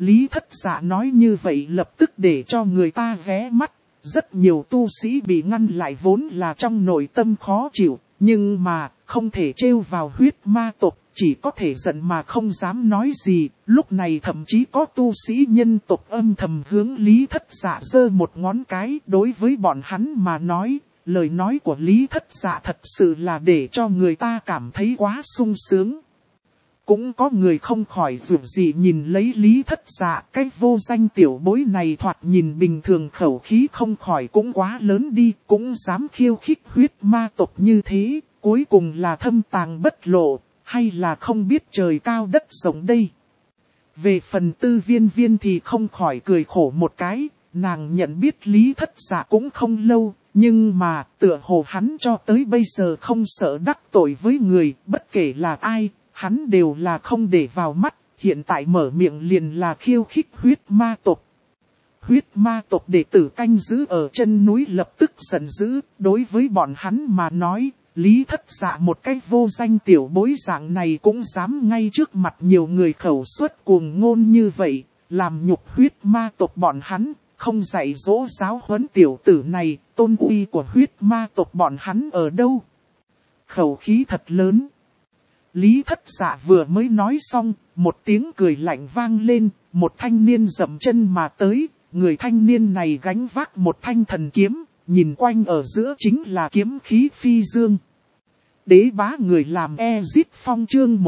Lý Thất Dạ nói như vậy lập tức để cho người ta ghé mắt. Rất nhiều tu sĩ bị ngăn lại vốn là trong nội tâm khó chịu, nhưng mà không thể trêu vào huyết ma tộc, chỉ có thể giận mà không dám nói gì. Lúc này thậm chí có tu sĩ nhân tộc âm thầm hướng Lý Thất Dạ giơ một ngón cái. Đối với bọn hắn mà nói, lời nói của Lý Thất Dạ thật sự là để cho người ta cảm thấy quá sung sướng. Cũng có người không khỏi dù gì nhìn lấy Lý Thất Dạ, cái vô danh tiểu bối này thoạt nhìn bình thường, khẩu khí không khỏi cũng quá lớn đi, cũng dám khiêu khích huyết ma tộc như thế, cuối cùng là thâm tàng bất lộ, hay là không biết trời cao đất rộng đây. Về phần Tư Viên Viên thì không khỏi cười khổ một cái, nàng nhận biết Lý Thất Dạ cũng không lâu, nhưng mà tựa hồ hắn cho tới bây giờ không sợ đắc tội với người, bất kể là ai. Hắn đều là không để vào mắt, hiện tại mở miệng liền là khiêu khích huyết ma tộc. Huyết ma tộc đệ tử canh giữ ở chân núi lập tức giận dữ, đối với bọn hắn mà nói, Lý Thất Dạ một cái vô danh tiểu bối dạng này cũng dám ngay trước mặt nhiều người khẩu suất cuồng ngôn như vậy, làm nhục huyết ma tộc bọn hắn, không dạy dỗ giáo huấn tiểu tử này, tôn uy của huyết ma tộc bọn hắn ở đâu? Khẩu khí thật lớn. Lý Thất Dạ vừa mới nói xong, một tiếng cười lạnh vang lên, một thanh niên dậm chân mà tới, người thanh niên này gánh vác một thanh thần kiếm, nhìn quanh ở giữa chính là kiếm khí phi dương. Đế bá người làm Ezit Phong chương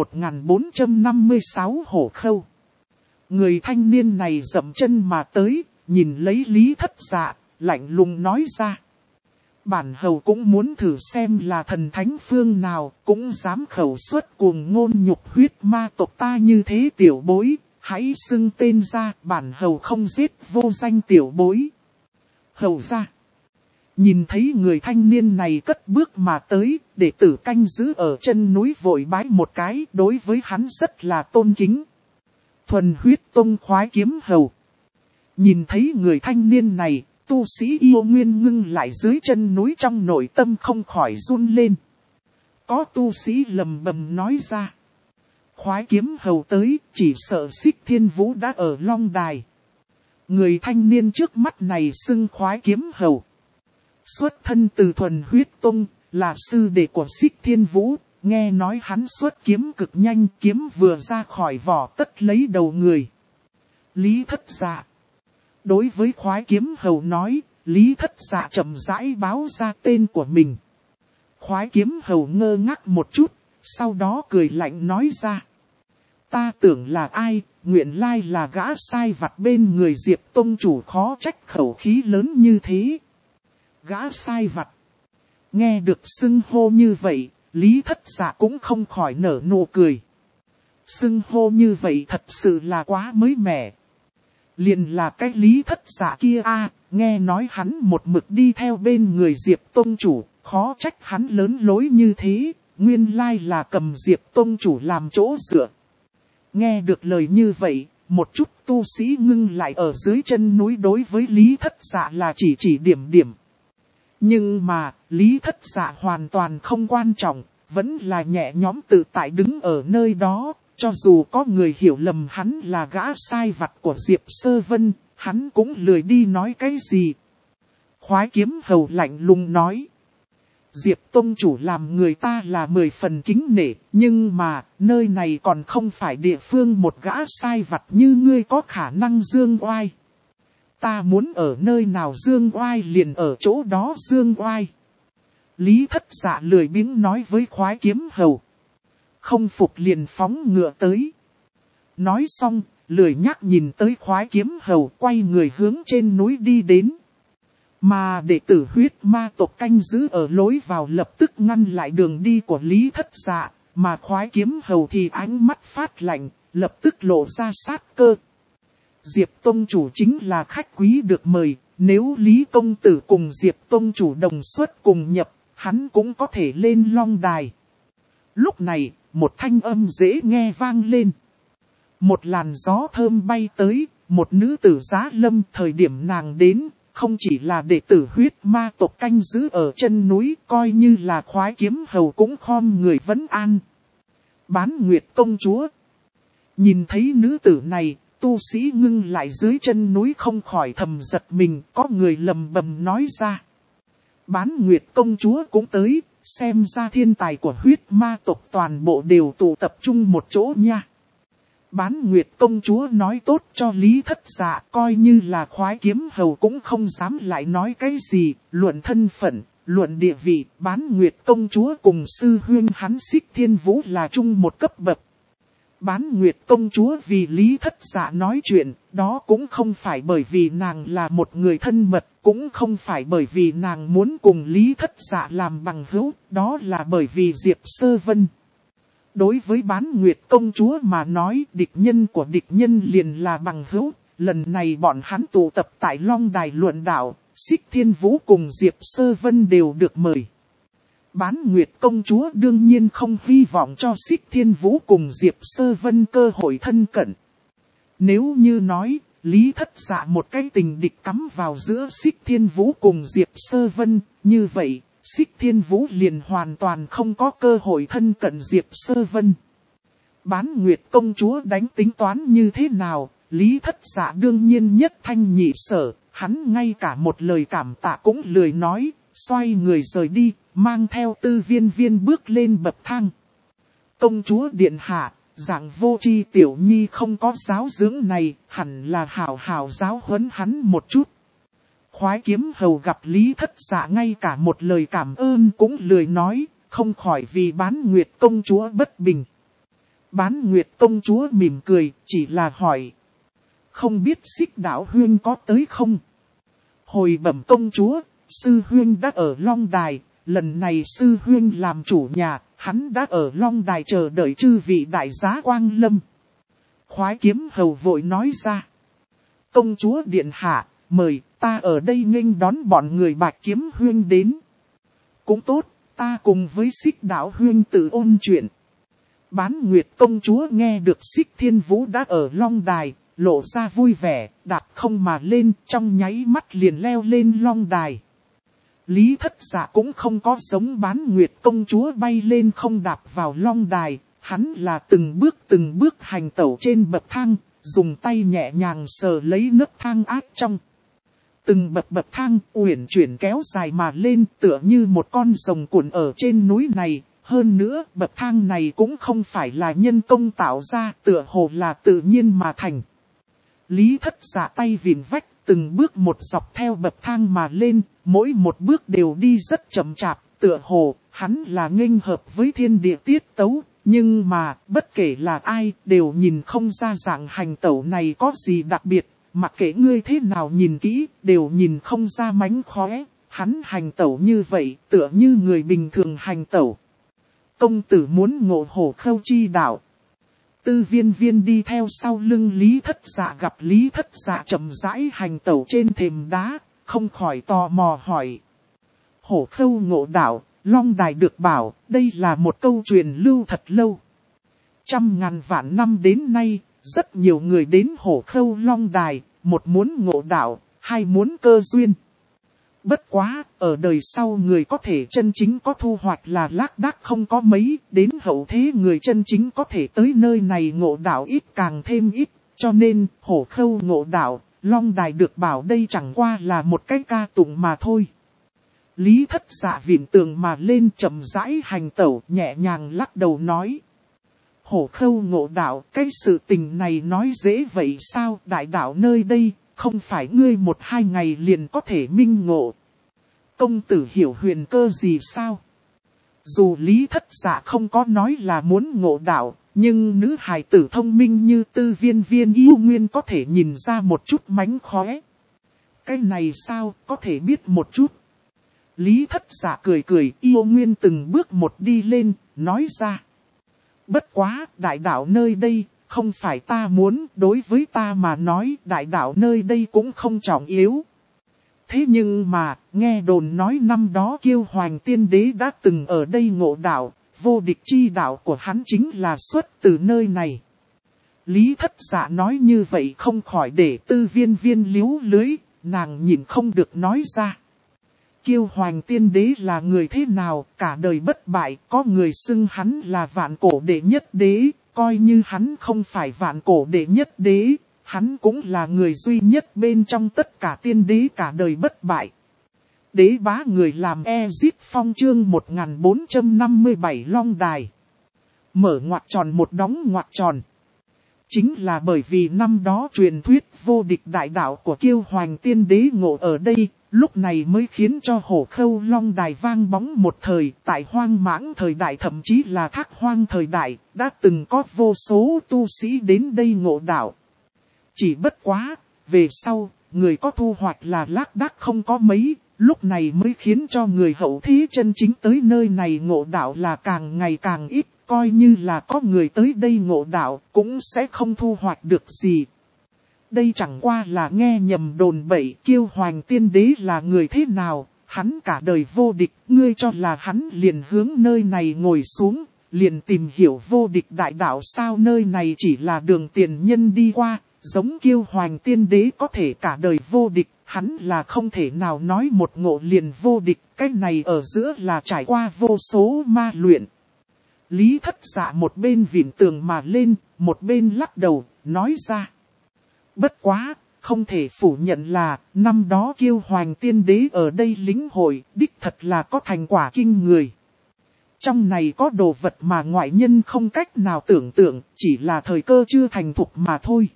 1456 hổ khâu. Người thanh niên này dậm chân mà tới, nhìn lấy Lý Thất Dạ, lạnh lùng nói ra. Bản hầu cũng muốn thử xem là thần thánh phương nào, cũng dám khẩu suất cuồng ngôn nhục huyết ma tộc ta như thế tiểu bối, hãy xưng tên ra, bản hầu không giết vô danh tiểu bối. Hầu ra. Nhìn thấy người thanh niên này cất bước mà tới, đệ tử canh giữ ở chân núi vội bái một cái, đối với hắn rất là tôn kính. Thuần huyết tông khoái kiếm hầu. Nhìn thấy người thanh niên này, tu sĩ yêu nguyên ngưng lại dưới chân núi, trong nội tâm không khỏi run lên. Có tu sĩ lầm bầm nói ra. Khoái kiếm hầu tới, chỉ sợ Xích Thiên Vũ đã ở Long Đài. Người thanh niên trước mắt này xưng khoái kiếm hầu. Xuất thân từ thuần huyết tông, là sư đệ của Xích Thiên Vũ. Nghe nói hắn xuất kiếm cực nhanh, kiếm vừa ra khỏi vỏ tất lấy đầu người. Lý Thất Dạ. Đối với khoái kiếm hầu nói, Lý Thất Dạ chậm rãi báo ra tên của mình. Khoái kiếm hầu ngơ ngác một chút, sau đó cười lạnh nói ra. Ta tưởng là ai, nguyện lai là gã sai vặt bên người Diệp tông chủ, khó trách khẩu khí lớn như thế. Gã sai vặt. Nghe được xưng hô như vậy, Lý Thất Dạ cũng không khỏi nở nụ cười. Xưng hô như vậy thật sự là quá mới mẻ. Liền là cái Lý Thất Dạ kia nghe nói hắn một mực đi theo bên người Diệp tông chủ, khó trách hắn lớn lối như thế, nguyên lai là cầm Diệp tông chủ làm chỗ dựa. Nghe được lời như vậy, một chút tu sĩ ngưng lại ở dưới chân núi, đối với Lý Thất Dạ là chỉ điểm điểm. Nhưng mà, Lý Thất Dạ hoàn toàn không quan trọng, vẫn là nhẹ nhõm tự tại đứng ở nơi đó. Cho dù có người hiểu lầm hắn là gã sai vặt của Diệp Sơ Vân, hắn cũng lười đi nói cái gì. Khoái kiếm hầu lạnh lùng nói. Diệp tông chủ làm người ta là 10 phần kính nể, nhưng mà nơi này còn không phải địa phương một gã sai vặt như ngươi có khả năng dương oai. Ta muốn ở nơi nào dương oai liền ở chỗ đó dương oai. Lý Thất Dạ lười biếng nói với khoái kiếm hầu. Không phục liền phóng ngựa tới. Nói xong, lười nhác nhìn tới khoái kiếm hầu, quay người hướng trên núi đi đến. Mà đệ tử huyết ma tộc canh giữ ở lối vào lập tức ngăn lại đường đi của Lý Thất Dạ, mà khoái kiếm hầu thì ánh mắt phát lạnh, lập tức lộ ra sát cơ. Diệp tông chủ chính là khách quý được mời, nếu Lý công tử cùng Diệp tông chủ đồng xuất cùng nhập, hắn cũng có thể lên Long Đài. Lúc này, một thanh âm dễ nghe vang lên. Một làn gió thơm bay tới, một nữ tử giá lâm. Thời điểm nàng đến, không chỉ là đệ tử huyết ma tộc canh giữ ở chân núi, coi như là khoái kiếm hầu cũng khom người vấn an. Bán Nguyệt công chúa. Nhìn thấy nữ tử này, tu sĩ ngưng lại dưới chân núi không khỏi thầm giật mình, có người lầm bầm nói ra. Bán Nguyệt công chúa cũng tới, xem ra thiên tài của huyết ma tộc toàn bộ đều tụ tập trung một chỗ nha. Bán Nguyệt công chúa nói tốt cho Lý Thất Dạ, coi như là Khoái Kiếm Hầu cũng không dám lại nói cái gì, luận thân phận, luận địa vị, Bán Nguyệt công chúa cùng sư huynh hắn Xích Thiên Vũ là chung một cấp bậc. Bán Nguyệt công chúa vì Lý Thất Dạ nói chuyện, đó cũng không phải bởi vì nàng là một người thân mật, cũng không phải bởi vì nàng muốn cùng Lý Thất Dạ làm bằng hữu, đó là bởi vì Diệp Sơ Vân. Đối với Bán Nguyệt công chúa mà nói, địch nhân của địch nhân liền là bằng hữu, lần này bọn hắn tụ tập tại Long Đài luận đạo, Xích Thiên Vũ cùng Diệp Sơ Vân đều được mời. Bán Nguyệt công chúa đương nhiên không hy vọng cho Xích Thiên Vũ cùng Diệp Sơ Vân cơ hội thân cận. Nếu như nói, Lý Thất Dạ một cái tình địch cắm vào giữa Xích Thiên Vũ cùng Diệp Sơ Vân, như vậy, Xích Thiên Vũ liền hoàn toàn không có cơ hội thân cận Diệp Sơ Vân. Bán Nguyệt công chúa đánh tính toán như thế nào, Lý Thất Dạ đương nhiên nhất thanh nhị sở, hắn ngay cả một lời cảm tạ cũng lười nói, xoay người rời đi, mang theo Tư Viên Viên bước lên bậc thang. Công chúa điện hạ, dạng vô tri tiểu nhi không có giáo dưỡng này, hẳn là hảo hảo giáo huấn hắn một chút. Khoái Kiếm Hầu gặp Lý Thất Dạ ngay cả một lời cảm ơn cũng lười nói, không khỏi vì Bán Nguyệt công chúa bất bình. Bán Nguyệt công chúa mỉm cười, chỉ là hỏi. Không biết Xích Đạo huynh có tới không? Hồi bẩm công chúa, sư huynh đã ở Long Đài, lần này sư huynh làm chủ nhà, hắn đã ở Long Đài chờ đợi chư vị đại giá quang lâm. Khoái Kiếm Hầu vội nói ra. Công chúa điện hạ, mời, ta ở đây nghênh đón bọn người Bạch Kiếm huynh đến. Cũng tốt, ta cùng với Xích Đạo huynh tự ôn chuyện. Bán Nguyệt công chúa nghe được Xích Thiên Vũ đã ở Long Đài, lộ ra vui vẻ, đạp không mà lên, trong nháy mắt liền leo lên Long Đài. Lý Thất Dạ cũng không có giống Bán Nguyệt công chúa bay lên không đạp vào Long Đài, hắn là từng bước hành tẩu trên bậc thang, dùng tay nhẹ nhàng sờ lấy nấc thang áp trong. Từng bậc thang uyển chuyển kéo dài mà lên tựa như một con rồng cuộn ở trên núi này, hơn nữa bậc thang này cũng không phải là nhân công tạo ra, tựa hồ là tự nhiên mà thành. Lý Thất Dạ tay vịn vách, từng bước một dọc theo bậc thang mà lên, mỗi một bước đều đi rất chậm chạp, tựa hồ, hắn là nghênh hợp với thiên địa tiết tấu, nhưng mà, bất kể là ai, đều nhìn không ra dạng hành tẩu này có gì đặc biệt, mặc kệ ngươi thế nào nhìn kỹ, đều nhìn không ra mánh khóe, hắn hành tẩu như vậy, tựa như người bình thường hành tẩu. Công tử muốn ngộ hổ khâu chi đạo. Tư Viên Viên đi theo sau lưng Lý Thất Dạ gặp Lý Thất Dạ chậm rãi hành tẩu trên thềm đá, không khỏi tò mò hỏi. Hổ khâu ngộ đạo, Long Đài được bảo, đây là một câu truyền lưu thật lâu. Trăm ngàn vạn năm đến nay, rất nhiều người đến hổ khâu Long Đài, một muốn ngộ đạo, hai muốn cơ duyên. Bất quá, ở đời sau người có thể chân chính có thu hoạch là lác đác không có mấy, đến hậu thế người chân chính có thể tới nơi này ngộ đạo ít càng thêm ít, cho nên hổ khâu ngộ đạo, Long Đài được bảo đây chẳng qua là một cái ca tụng mà thôi. Lý Thất Dạ vịn tường mà lên chậm rãi hành tẩu nhẹ nhàng lắc đầu nói. Hổ khâu ngộ đạo, cái sự tình này nói dễ vậy sao, đại đạo nơi đây, không phải ngươi 1-2 ngày liền có thể minh ngộ. Công tử hiểu huyền cơ gì sao? Dù Lý Thất Dạ không có nói là muốn ngộ đạo, nhưng nữ hài tử thông minh như Tư Viên Viên yêu nguyên có thể nhìn ra một chút mánh khóe. Cái này sao, có thể biết một chút. Lý Thất Dạ cười cười, yêu nguyên từng bước một đi lên, nói ra. Bất quá, đại đạo nơi đây, không phải ta muốn, đối với ta mà nói, đại đạo nơi đây cũng không trọng yếu. Thế nhưng mà, nghe đồn nói năm đó Kiêu Hoành Tiên Đế đã từng ở đây ngộ đạo, vô địch chi đạo của hắn chính là xuất từ nơi này. Lý Thất Dạ nói như vậy không khỏi để Tư Viên Viên liếu lưới, nàng nhìn không được nói ra. Kiêu Hoành Tiên Đế là người thế nào, cả đời bất bại, có người xưng hắn là vạn cổ đệ nhất đế, coi như hắn không phải vạn cổ đệ nhất đế, hắn cũng là người duy nhất bên trong tất cả tiên đế cả đời bất bại. Đế bá người làm Ezic Phong chương 1457 Long Đài. Mở ngoặc tròn một đóng ngoặc tròn. Chính là bởi vì năm đó truyền thuyết vô địch đại đạo của Kiêu Hoành tiên đế ngộ ở đây, lúc này mới khiến cho Hổ Khâu Long Đài vang bóng một thời. Tại Hoang Mãng thời đại thậm chí là Thác Hoang thời đại, đã từng có vô số tu sĩ đến đây ngộ đạo. Chỉ bất quá, về sau, người có thu hoạch là lác đác không có mấy, lúc này mới khiến cho người hậu thế chân chính tới nơi này ngộ đạo là càng ngày càng ít. Coi như là có người tới đây ngộ đạo cũng sẽ không thu hoạch được gì. Đây chẳng qua là nghe nhầm đồn bậy. Kiêu Hoành tiên đế là người thế nào, hắn cả đời vô địch. Ngươi cho là hắn liền hướng nơi này ngồi xuống, liền tìm hiểu vô địch đại đạo sao? Nơi này chỉ là đường tiền nhân đi qua. Giống Kiêu Hoành tiên đế có thể cả đời vô địch, hắn là không thể nào nói một ngộ liền vô địch. Cái này ở giữa là trải qua vô số ma luyện. Lý Thất Dạ một bên vịn tường mà lên, một bên lắc đầu, nói ra. Bất quá, không thể phủ nhận là, năm đó Kiêu Hoành tiên đế ở đây lĩnh hội, đích thật là có thành quả kinh người. Trong này có đồ vật mà ngoại nhân không cách nào tưởng tượng, chỉ là thời cơ chưa thành thục mà thôi.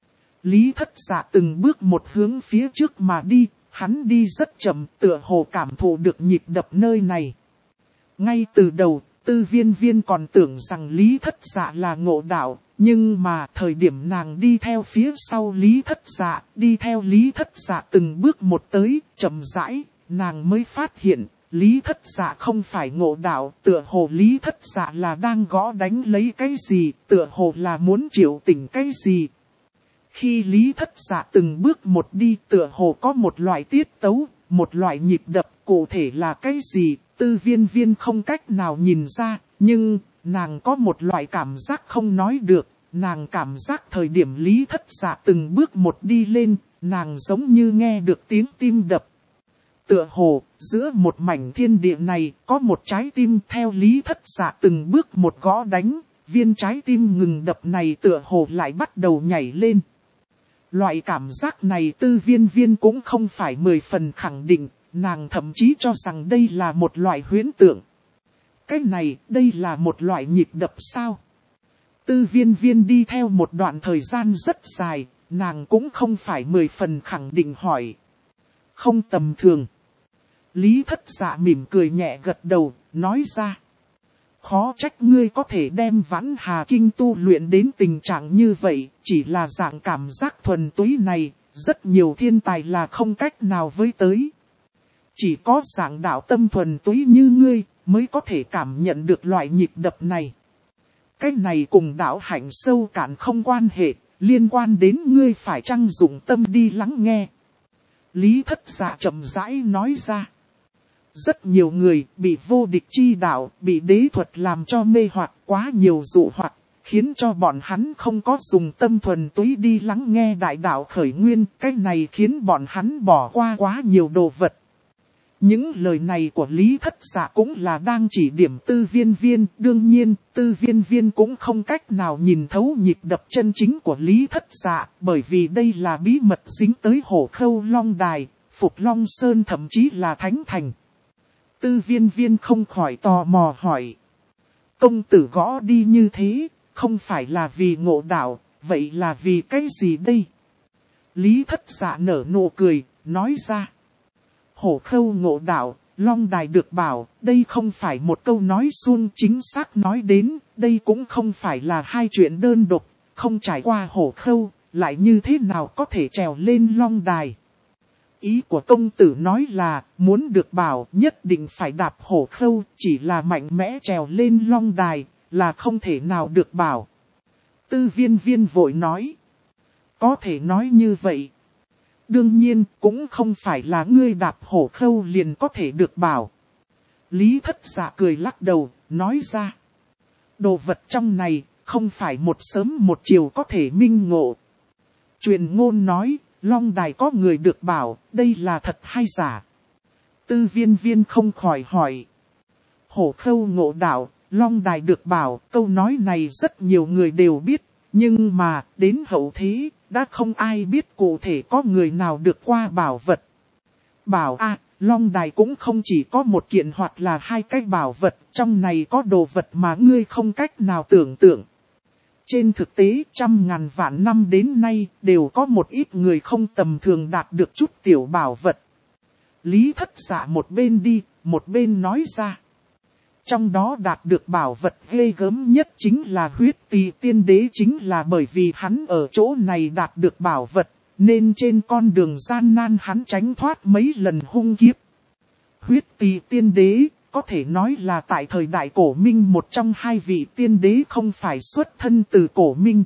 Lý Thất Dạ từng bước một hướng phía trước mà đi, hắn đi rất chậm, tựa hồ cảm thụ được nhịp đập nơi này. Ngay từ đầu, Tư Viên Viên còn tưởng rằng Lý Thất Dạ là ngộ đạo, nhưng mà thời điểm nàng đi theo phía sau Lý Thất Dạ, đi theo Lý Thất Dạ từng bước một tới, chậm rãi, nàng mới phát hiện, Lý Thất Dạ không phải ngộ đạo, tựa hồ Lý Thất Dạ là đang gõ đánh lấy cái gì, tựa hồ là muốn triệu tỉnh cái gì. Khi Lý Thất Dạ từng bước một đi, tựa hồ có một loại tiết tấu, một loại nhịp đập, cụ thể là cái gì? Tư Viên Viên không cách nào nhìn ra, nhưng nàng có một loại cảm giác không nói được. Nàng cảm giác thời điểm Lý Thất Dạ từng bước một đi lên, nàng giống như nghe được tiếng tim đập. Tựa hồ, giữa một mảnh thiên địa này, có một trái tim theo Lý Thất Dạ từng bước một gõ đánh, viên trái tim ngừng đập này tựa hồ lại bắt đầu nhảy lên. Loại cảm giác này Tư Viên Viên cũng không phải 10 phần khẳng định. Nàng thậm chí cho rằng đây là một loại huyễn tượng. Cái này, đây là một loại nhịp đập sao? Tư Viên Viên đi theo một đoạn thời gian rất dài, nàng cũng không phải 10 phần khẳng định hỏi. Không tầm thường. Lý Thất Dạ mỉm cười nhẹ gật đầu, nói ra. Khó trách ngươi có thể đem Vãn Hà Kinh tu luyện đến tình trạng như vậy, chỉ là dạng cảm giác thuần túy này, rất nhiều thiên tài là không cách nào với tới. Chỉ có dạng đạo tâm thuần túy như ngươi, mới có thể cảm nhận được loại nhịp đập này. Cái này cùng đạo hạnh sâu cạn không quan hệ, liên quan đến ngươi phải chăng dụng tâm đi lắng nghe. Lý Thất Dạ chậm rãi nói ra. Rất nhiều người bị vô địch chi đạo, bị đế thuật làm cho mê hoặc, quá nhiều dụ hoặc, khiến cho bọn hắn không có dùng tâm thuần túy đi lắng nghe đại đạo khởi nguyên. Cái này khiến bọn hắn bỏ qua quá nhiều đồ vật. Những lời này của Lý Thất Dạ cũng là đang chỉ điểm Tư Viên Viên. Đương nhiên, Tư Viên Viên cũng không cách nào nhìn thấu nhịp đập chân chính của Lý Thất Dạ, bởi vì đây là bí mật dính tới Hổ Khâu Long Đài, Phục Long Sơn thậm chí là Thánh Thành. Tư Viên Viên không khỏi tò mò hỏi. Công tử gõ đi như thế, không phải là vì ngộ đạo, vậy là vì cái gì đây? Lý Thất Dạ nở nụ cười, nói ra. Hổ Khâu ngộ đạo, Long Đài được bảo, đây không phải một câu nói suông, chính xác nói đến, đây cũng không phải là hai chuyện đơn độc, không trải qua Hổ Khâu, lại như thế nào có thể trèo lên Long Đài. Ý của công tử nói là, muốn được bảo nhất định phải đạp Hổ Khâu, chỉ là mạnh mẽ trèo lên Long Đài, là không thể nào được bảo. Tư Viên Viên vội nói, có thể nói như vậy. Đương nhiên, cũng không phải là ngươi đạp Hổ Khâu liền có thể được bảo. Lý Thất Dạ cười lắc đầu, nói ra. Đồ vật trong này, không phải một sớm một chiều có thể minh ngộ. Truyền ngôn nói, Long Đài có người được bảo, đây là thật hay giả? Tư Viên Viên không khỏi hỏi. Hổ Khâu ngộ đạo, Long Đài được bảo, câu nói này rất nhiều người đều biết, Nhưng mà, đến hậu thế, đã không ai biết cụ thể có người nào được qua bảo vật. Bảo Long đài cũng không chỉ có một kiện hoặc là hai cái bảo vật, trong này có đồ vật mà ngươi không cách nào tưởng tượng. Trên thực tế, trăm ngàn vạn năm đến nay, đều có một ít người không tầm thường đạt được chút tiểu bảo vật. Lý Thất Dạ một bên đi, một bên nói ra. Trong đó đạt được bảo vật ghê gớm nhất chính là huyết tỳ tiên đế, chính là bởi vì hắn ở chỗ này đạt được bảo vật, nên trên con đường gian nan hắn tránh thoát mấy lần hung kiếp. Huyết tỳ tiên đế, có thể nói là tại thời đại cổ minh một trong hai vị tiên đế không phải xuất thân từ cổ minh.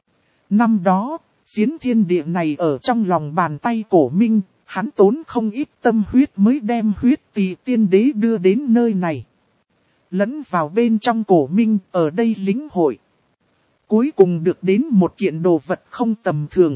Năm đó, phiến thiên địa này ở trong lòng bàn tay cổ minh, hắn tốn không ít tâm huyết mới đem huyết tỳ tiên đế đưa đến nơi này. Lẫn vào bên trong cổ minh, ở đây lĩnh hội. Cuối cùng được đến một kiện đồ vật không tầm thường.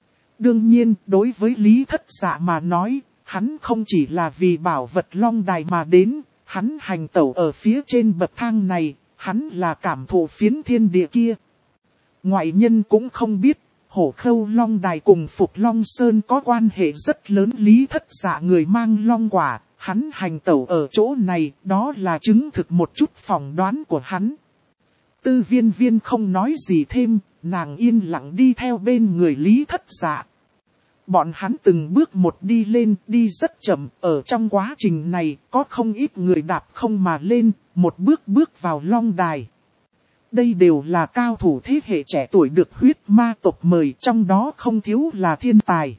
Đương nhiên, đối với Lý Thất Dạ mà nói, hắn không chỉ là vì bảo vật long đài mà đến, hắn hành tẩu ở phía trên bậc thang này, hắn là cảm thụ phiến thiên địa kia. Ngoại nhân cũng không biết, Hổ Khâu Long Đài cùng Phục Long Sơn có quan hệ rất lớn. Lý Thất Dạ người mang long quả, hắn hành tẩu ở chỗ này, đó là chứng thực một chút phỏng đoán của hắn. Tư Viên Viên không nói gì thêm, nàng yên lặng đi theo bên người Lý Thất Dạ. Bọn hắn từng bước một đi lên, đi rất chậm, ở trong quá trình này có không ít người đạp không mà lên, một bước bước vào long đài. Đây đều là cao thủ thế hệ trẻ tuổi được huyết ma tộc mời, trong đó không thiếu là thiên tài.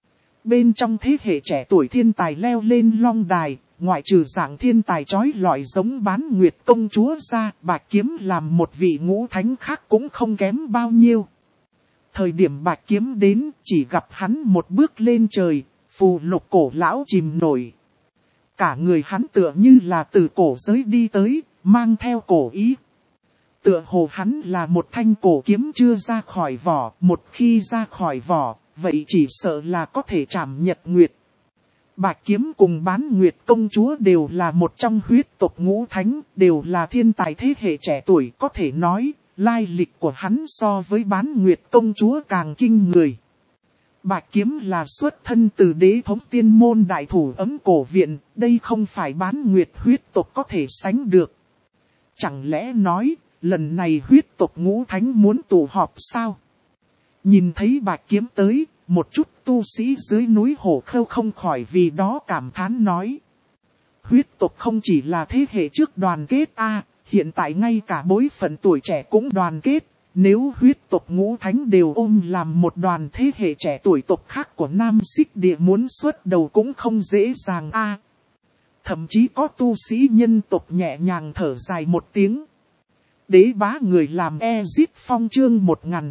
Bên trong thế hệ trẻ tuổi thiên tài leo lên long đài, ngoại trừ dạng thiên tài chói lọi giống Bán Nguyệt công chúa ra, Bạch Kiếm làm một vị ngũ thánh khác cũng không kém bao nhiêu. Thời điểm Bạch Kiếm đến, chỉ gặp hắn một bước lên trời, phù lục cổ lão chìm nổi. Cả người hắn tựa như là từ cổ giới đi tới, mang theo cổ ý. Tựa hồ hắn là một thanh cổ kiếm chưa ra khỏi vỏ, một khi ra khỏi vỏ, vậy chỉ sợ là có thể chạm nhật nguyệt. Bạch Kiếm cùng Bán Nguyệt công chúa đều là một trong huyết tộc ngũ thánh, đều là thiên tài thế hệ trẻ tuổi, có thể nói, lai lịch của hắn so với Bán Nguyệt công chúa càng kinh người. Bạch Kiếm là xuất thân từ đế thống tiên môn đại thủ ấm cổ viện, đây không phải Bán Nguyệt huyết tộc có thể sánh được. Chẳng lẽ nói, lần này huyết tộc ngũ thánh muốn tụ họp sao? Nhìn thấy Bạch Kiếm tới, một chút tu sĩ dưới núi Hổ Khâu không khỏi vì đó cảm thán nói. Huyết tộc không chỉ là thế hệ trước đoàn kết hiện tại ngay cả bối phận tuổi trẻ cũng đoàn kết. Nếu huyết tộc ngũ thánh đều ôm làm một đoàn, thế hệ trẻ tuổi tộc khác của Nam Xích Địa muốn xuất đầu cũng không dễ dàng Thậm chí có tu sĩ nhân tộc nhẹ nhàng thở dài một tiếng. Đế bá người làm Ezip Phong chương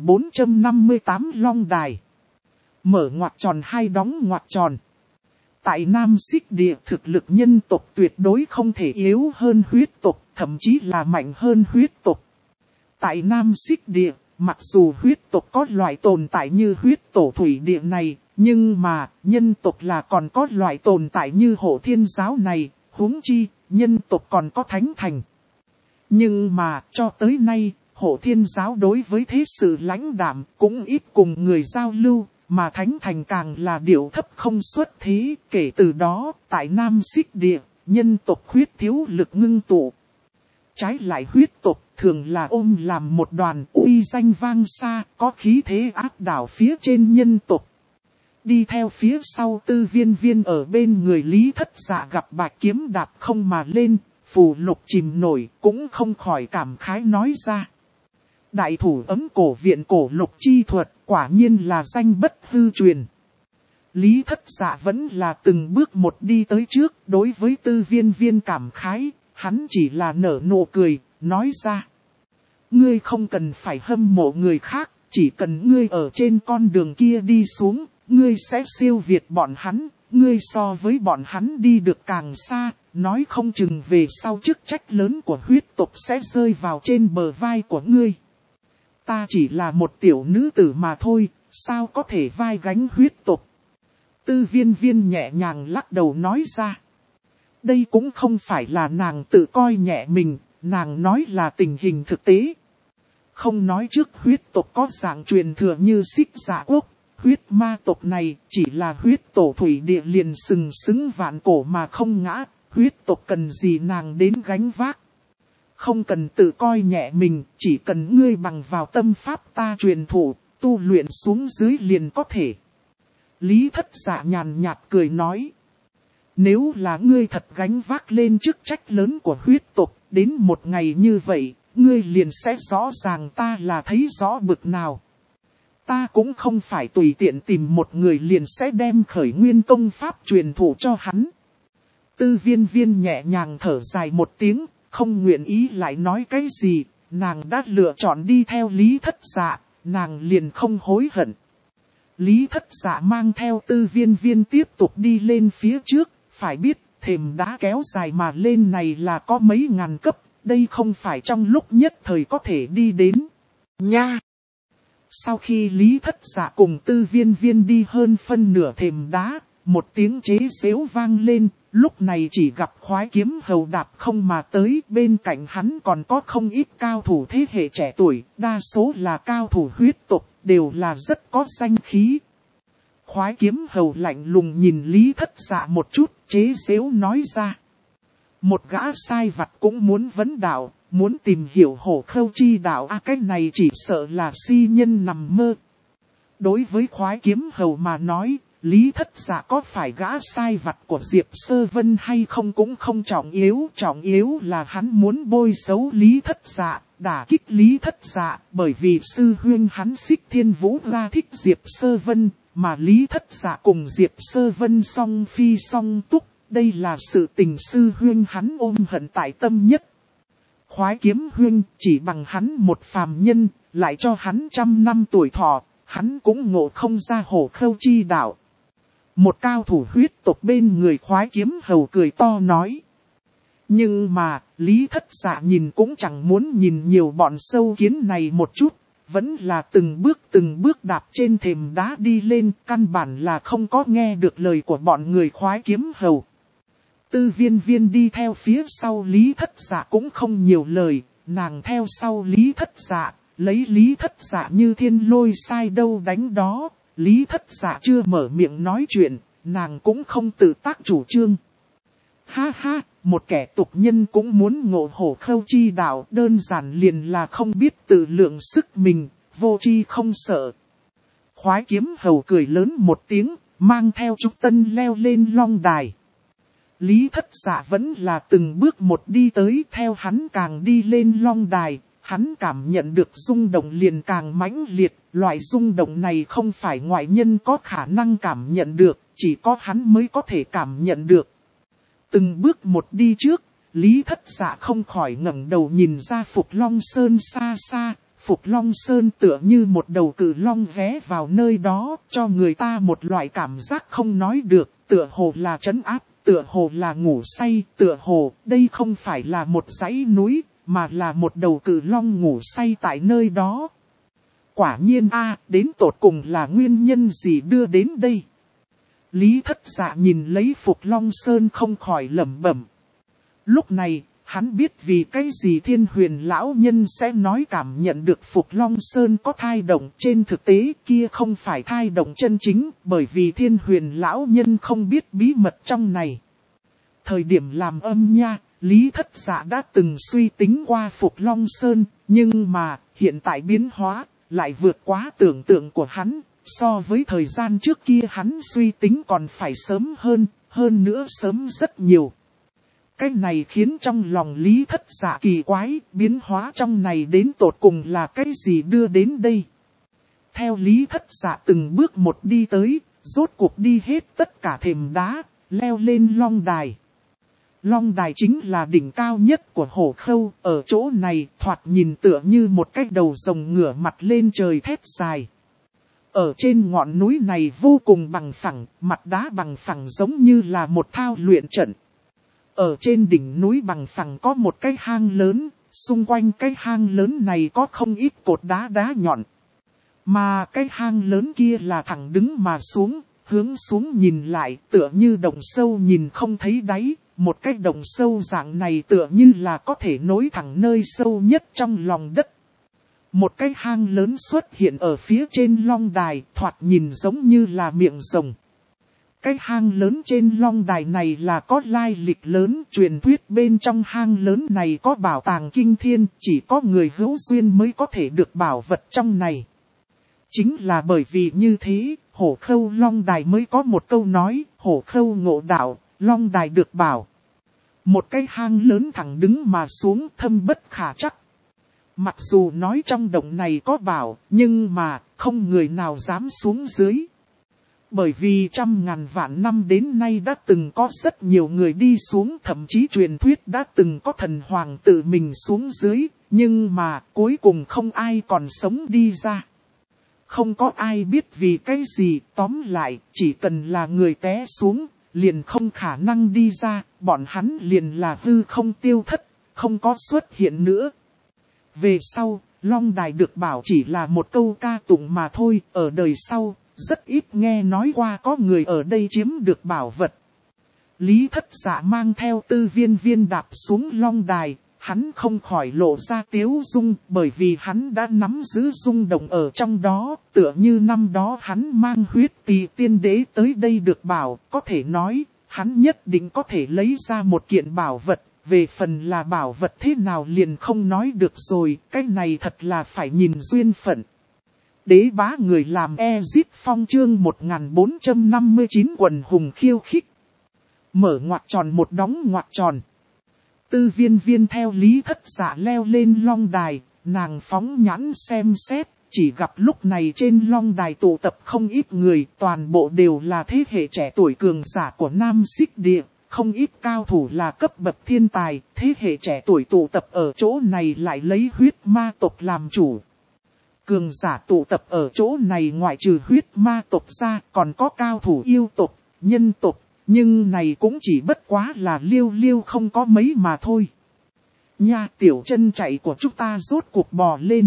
1458 Long Đài. Mở ngoặc tròn hay đóng ngoặc tròn. Tại Nam Xích Địa thực lực nhân tộc tuyệt đối không thể yếu hơn huyết tộc, thậm chí là mạnh hơn huyết tộc. Tại Nam Xích Địa, mặc dù huyết tộc có loại tồn tại như huyết tổ thủy địa này, nhưng mà nhân tộc là còn có loại tồn tại như Hộ Thiên giáo này, huống chi nhân tộc còn có Thánh Thành. Nhưng mà cho tới nay, Hộ Thiên giáo đối với thế sự lãnh đạm cũng ít cùng người giao lưu, mà Thánh Thành càng là điệu thấp không xuất thế. Kể từ đó, tại Nam Xích Địa, nhân tộc huyết thiếu lực ngưng tụ. Trái lại huyết tộc thường là ôm làm một đoàn uy danh vang xa, có khí thế áp đảo phía trên nhân tộc. Đi theo phía sau Tư Viên Viên ở bên người Lý Thất Dạ gặp Bạch Kiếm đạp không mà lên, phù lục chìm nổi, cũng không khỏi cảm khái nói ra. Đại thủ ấm cổ viện cổ lục chi thuật, quả nhiên là danh bất hư truyền. Lý Thất Dạ vẫn là từng bước một đi tới trước, đối với Tư Viên Viên cảm khái, hắn chỉ là nở nụ cười, nói ra. Ngươi không cần phải hâm mộ người khác, chỉ cần ngươi ở trên con đường kia đi xuống, ngươi sẽ siêu việt bọn hắn, ngươi so với bọn hắn đi được càng xa, nói không chừng về sau chức trách lớn của huyết tộc sẽ rơi vào trên bờ vai của ngươi. Ta chỉ là một tiểu nữ tử mà thôi, sao có thể vai gánh huyết tộc? Tư Viên Viên nhẹ nhàng lắc đầu nói ra. Đây cũng không phải là nàng tự coi nhẹ mình, nàng nói là tình hình thực tế. Không nói trước huyết tộc có dạng truyền thừa như Xích Dạ Quốc, huyết ma tộc này chỉ là huyết tổ thủy địa liền sừng sững vạn cổ mà không ngã, huyết tộc cần gì nàng đến gánh vác. Không cần tự coi nhẹ mình, chỉ cần ngươi bằng vào tâm pháp ta truyền thụ, tu luyện xuống dưới liền có thể. Lý Thất Dạ nhàn nhạt cười nói. Nếu là ngươi thật gánh vác lên chức trách lớn của huyết tộc, đến một ngày như vậy, ngươi liền sẽ rõ ràng ta là thấy rõ bực nào. Ta cũng không phải tùy tiện tìm một người liền sẽ đem khởi nguyên công pháp truyền thụ cho hắn. Tư Viên Viên nhẹ nhàng thở dài một tiếng, không nguyện ý lại nói cái gì, nàng đã lựa chọn đi theo Lý Thất Dạ, nàng liền không hối hận. Lý Thất Dạ mang theo Tư Viên Viên tiếp tục đi lên phía trước, phải biết thềm đá kéo dài mà lên này là có mấy ngàn cấp, đây không phải trong lúc nhất thời có thể đi đến. Nha! Sau khi Lý Thất Dạ cùng Tư Viên Viên đi hơn phân nửa thềm đá, một tiếng chế xếu vang lên, lúc này chỉ gặp Khoái Kiếm Hầu đạp không mà tới, bên cạnh hắn còn có không ít cao thủ thế hệ trẻ tuổi, đa số là cao thủ huyết tộc, đều là rất có danh khí. Khoái Kiếm Hầu lạnh lùng nhìn Lý Thất Dạ một chút, chế xếu nói ra. Một gã sai vặt cũng muốn vấn đạo, muốn tìm hiểu Hổ Khâu chi đạo, cái này chỉ sợ là si nhân nằm mơ. Đối với Khoái Kiếm Hầu mà nói, Lý Thất Dạ có phải gã sai vặt của Diệp Sơ Vân hay không cũng không trọng yếu là hắn muốn bôi xấu Lý Thất Dạ, đả kích Lý Thất Dạ, bởi vì sư huynh hắn Xích Thiên Vũ ra thích Diệp Sơ Vân, mà Lý Thất Dạ cùng Diệp Sơ Vân song phi song túc, đây là sự tình sư huynh hắn ôm hận tại tâm nhất. Khoái Kiếm huynh chỉ bằng hắn một phàm nhân, lại cho hắn 100 năm tuổi thọ, hắn cũng ngộ không ra Hổ Khâu chi đạo. Một cao thủ huyết tộc bên người Khoái Kiếm Hầu cười to nói. Nhưng mà, Lý Thất Dạ nhìn cũng chẳng muốn nhìn nhiều bọn sâu kiến này một chút, vẫn là từng bước đạp trên thềm đá đi lên, căn bản là không có nghe được lời của bọn người Khoái Kiếm Hầu. Tư Viên Viên đi theo phía sau Lý Thất Dạ cũng không nhiều lời, nàng theo sau Lý Thất Dạ, lấy Lý Thất Dạ như thiên lôi sai đâu đánh đó. Lý Thất Dạ chưa mở miệng nói chuyện, nàng cũng không tự tác chủ trương. Ha ha, một kẻ tục nhân cũng muốn ngộ Hổ Khâu chi đạo, đơn giản liền là không biết tự lượng sức mình, vô tri không sợ. Khoái Kiếm Hầu cười lớn một tiếng, mang theo Trúc Tân leo lên long đài. Lý Thất Dạ vẫn là từng bước một đi tới, theo hắn càng đi lên long đài. Hắn cảm nhận được rung động liền càng mãnh liệt, loại rung động này không phải ngoại nhân có khả năng cảm nhận được, chỉ có hắn mới có thể cảm nhận được. Từng bước một đi trước, Lý Thất Dạ không khỏi ngẩng đầu nhìn ra Phục Long Sơn xa xa, Phục Long Sơn tựa như một đầu cự long ghé vào nơi đó, cho người ta một loại cảm giác không nói được, tựa hồ là trấn áp, tựa hồ là ngủ say, tựa hồ đây không phải là một dãy núi, mà là một đầu cự long ngủ say tại nơi đó. Quả nhiên đến tột cùng là nguyên nhân gì đưa đến đây? Lý Thất Dạ nhìn lấy Phục Long Sơn không khỏi lẩm bẩm. Lúc này, hắn biết vì cái gì Thiên Huyền lão nhân sẽ nói cảm nhận được Phục Long Sơn có thai động, trên thực tế kia không phải thai động chân chính, bởi vì Thiên Huyền lão nhân không biết bí mật trong này. Thời điểm làm âm nha, Lý Thất Dạ đã từng suy tính qua Phục Long Sơn, nhưng mà hiện tại biến hóa lại vượt quá tưởng tượng của hắn, so với thời gian trước kia hắn suy tính còn phải sớm hơn nữa sớm rất nhiều. Cái này khiến trong lòng Lý Thất Dạ kỳ quái, biến hóa trong này đến tột cùng là cái gì đưa đến đây. Theo Lý Thất Dạ từng bước một đi tới, rốt cuộc đi hết tất cả thềm đá, leo lên long đài. Long đài chính là đỉnh cao nhất của Hổ Khâu, ở chỗ này thoạt nhìn tựa như một cái đầu rồng ngửa mặt lên trời thét dài. Ở trên ngọn núi này vô cùng bằng phẳng, mặt đá bằng phẳng giống như là một thao luyện trận. Ở trên đỉnh núi bằng phẳng có một cái hang lớn, xung quanh cái hang lớn này có không ít cột đá nhọn. Mà cái hang lớn kia là thẳng đứng mà xuống, hướng xuống nhìn lại tựa như động sâu nhìn không thấy đáy. Một cái động sâu dạng này tựa như là có thể nối thẳng nơi sâu nhất trong lòng đất. Một cái hang lớn xuất hiện ở phía trên long đài, thoạt nhìn giống như là miệng rồng. Cái hang lớn trên long đài này là có lai lịch lớn, truyền thuyết bên trong hang lớn này có bảo tàng kinh thiên, chỉ có người hữu duyên mới có thể được bảo vật trong này. Chính là bởi vì như thế, Hổ Khâu long đài mới có một câu nói, Hổ Khâu ngộ đạo, long đài được bảo. Một cái hang lớn thẳng đứng mà xuống, thâm bất khả trắc. Mặc dù nói trong động này có bảo, nhưng mà không người nào dám xuống dưới. Bởi vì trăm ngàn vạn năm đến nay đã từng có rất nhiều người đi xuống, thậm chí truyền thuyết đã từng có thần hoàng tự mình xuống dưới, nhưng mà cuối cùng không ai còn sống đi ra. Không có ai biết vì cái gì, tóm lại, chỉ cần là người té xuống, liền không khả năng đi ra, bọn hắn liền là hư không tiêu thất, không có xuất hiện nữa. Về sau, long đài được bảo chỉ là một câu ca tụng mà thôi, ở đời sau, rất ít nghe nói qua có người ở đây chiếm được bảo vật. Lý Thất Dạ mang theo Tư Viên Viên đạp xuống long đài, hắn không khỏi lộ ra tiếu dung, bởi vì hắn đã nắm giữ rung động ở trong đó, tựa như năm đó hắn mang huyết tỳ tiên đế tới đây được bảo, có thể nói, hắn nhất định có thể lấy ra một kiện bảo vật. Về phần là bảo vật thế nào liền không nói được rồi, cái này thật là phải nhìn duyên phận. Đế bá người làm Ezit Phong chương 1459 quần hùng khiêu khích. Mở ngoặc tròn một đóng ngoặc tròn. Tư Viên Viên theo Lý Thất Dạ leo lên long đài, nàng phóng nhãn xem xét, chỉ gặp lúc này trên long đài tụ tập không ít người, toàn bộ đều là thế hệ trẻ tuổi cường giả của Nam Xích Địa. Không ít cao thủ là cấp bậc thiên tài, thế hệ trẻ tuổi tụ tập ở chỗ này lại lấy huyết ma tộc làm chủ. Cường giả tụ tập ở chỗ này ngoại trừ huyết ma tộc ra còn có cao thủ yêu tộc, nhân tộc, nhưng này cũng chỉ bất quá là liêu không có mấy mà thôi. Nha, tiểu chân chạy của chúng ta rốt cuộc bò lên.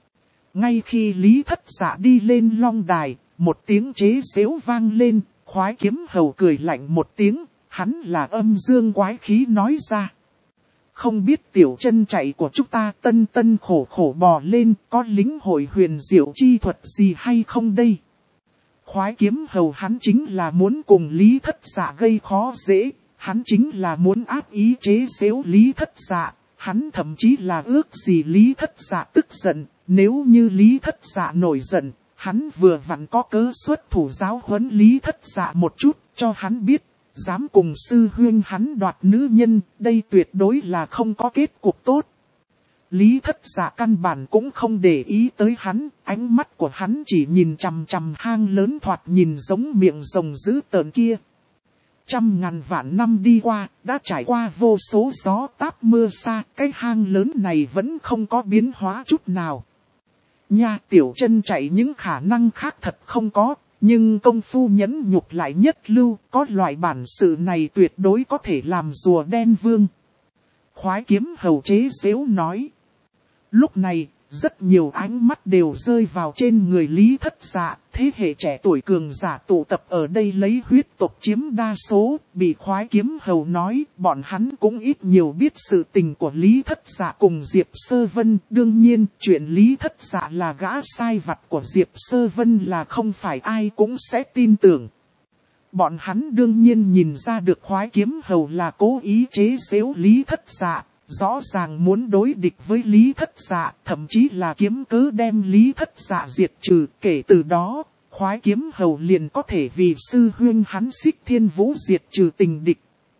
Ngay khi Lý Thất Dạ đi lên long đài, một tiếng chế giễu vang lên, Khoái Kiếm Hầu cười lạnh một tiếng. Hắn là âm dương quái khí nói ra. Không biết tiểu chân chạy của chúng ta tân khổ bò lên có lính hội huyền diệu chi thuật gì hay không đây? Khoái Kiếm Hầu hắn chính là muốn cùng Lý Thất Dạ gây khó dễ. Hắn chính là muốn áp ý chế giễu Lý Thất Dạ. Hắn thậm chí là ước gì Lý Thất Dạ tức giận. Nếu như Lý Thất Dạ nổi giận, hắn vừa vặn có cớ xuất thủ giáo huấn Lý Thất Dạ một chút cho hắn biết. Dám cùng sư huynh hắn đoạt nữ nhân, đây tuyệt đối là không có kết cục tốt. Lý Thất Dạ căn bản cũng không để ý tới hắn, ánh mắt của hắn chỉ nhìn chằm chằm hang lớn thoạt nhìn giống miệng rồng dữ tợn kia. Trăm ngàn vạn năm đi qua, đã trải qua vô số gió táp mưa xa, cái hang lớn này vẫn không có biến hóa chút nào. Nha, tiểu chân chạy những khả năng khác thật không có. Nhưng công phu nhẫn nhục lại nhất lưu, có loại bản sự này tuyệt đối có thể làm rùa đen vương. Khoái Kiếm Hầu chế giễu nói. Lúc này, rất nhiều ánh mắt đều rơi vào trên người Lý Thất Dạ, thế hệ trẻ tuổi cường giả tụ tập ở đây lấy huyết tộc chiếm đa số, bị Khoái Kiếm Hầu nói, bọn hắn cũng ít nhiều biết sự tình của Lý Thất Dạ cùng Diệp Sơ Vân, đương nhiên, chuyện Lý Thất Dạ là gã sai vặt của Diệp Sơ Vân là không phải ai cũng sẽ tin tưởng. Bọn hắn đương nhiên nhìn ra được Khoái Kiếm Hầu là cố ý chế giễu Lý Thất Dạ. Rõ ràng muốn đối địch với Lý Thất Dạ, thậm chí là kiếm cớ đem Lý Thất Dạ diệt trừ. Kể từ đó, Khoái Kiếm Hầu liền có thể vì sư huynh hắn Xích Thiên Vũ diệt trừ tình địch.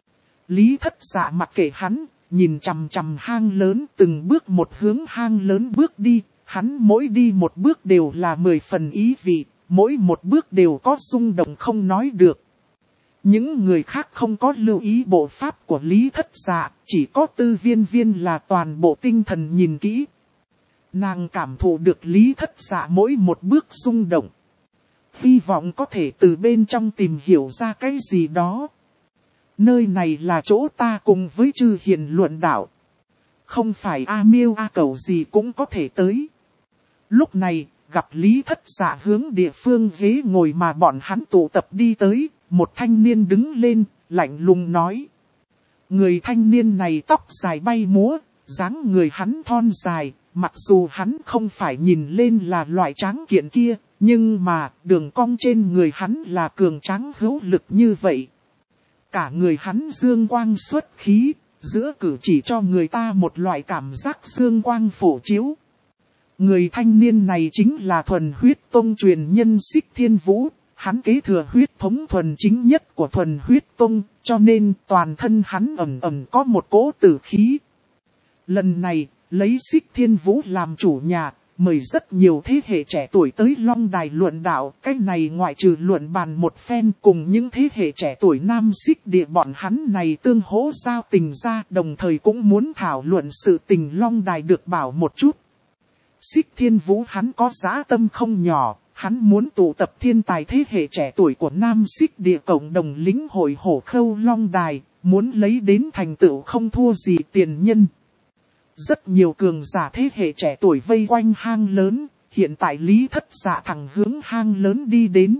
Lý Thất Dạ mặc kệ hắn, nhìn chằm chằm hang lớn từng bước một hướng hang lớn bước đi. Hắn mỗi đi một bước đều là 10 phần ý vị, mỗi một bước đều có rung động không nói được. Những người khác không có lưu ý bộ pháp của Lý Thất Dạ, chỉ có Tư Viên Viên là toàn bộ tinh thần nhìn kỹ. Nàng cảm thụ được Lý Thất Dạ mỗi một bước rung động. Hy vọng có thể từ bên trong tìm hiểu ra cái gì đó. Nơi này là chỗ ta cùng với Chư Hiền luận đạo. Không phải A Miêu A Cẩu gì cũng có thể tới. Lúc này, gặp Lý Thất Dạ hướng địa phương ghế ngồi mà bọn hắn tụ tập đi tới. Một thanh niên đứng lên, lạnh lùng nói. Người thanh niên này tóc dài bay múa, dáng người hắn thon dài, Mặc dù hắn không phải nhìn lên là loại tráng kiện kia, nhưng mà đường cong trên người hắn là cường tráng hữu lực như vậy. Cả người hắn dương quang xuất khí, giữa cử chỉ cho người ta một loại cảm giác dương quang phổ chiếu. Người thanh niên này chính là thuần huyết tông truyền nhân Xích Thiên Vũ, hắn kế thừa huyết thống thuần chính nhất của thuần huyết tông, cho nên toàn thân hắn ẩn ẩn có một cỗ tử khí. Lần này, lấy Xích Thiên Vũ làm chủ nhà, mời rất nhiều thế hệ trẻ tuổi tới Long Đài luận đạo. Cái này ngoại trừ luận bàn một phen cùng những thế hệ trẻ tuổi Nam Xích Địa bọn hắn này tương hỗ giao tình ra, đồng thời cũng muốn thảo luận sự tình Long Đài được bảo một chút. Xích Thiên Vũ hắn có dã tâm không nhỏ, hắn muốn tụ tập thiên tài thế hệ trẻ tuổi của Nam Xích Địa cộng đồng lĩnh hội hổ khâu Long Đài, muốn lấy đến thành tựu không thua gì tiền nhân. Rất nhiều cường giả thế hệ trẻ tuổi vây quanh hang lớn, hiện tại Lý Thất Dạ thẳng hướng hang lớn đi đến.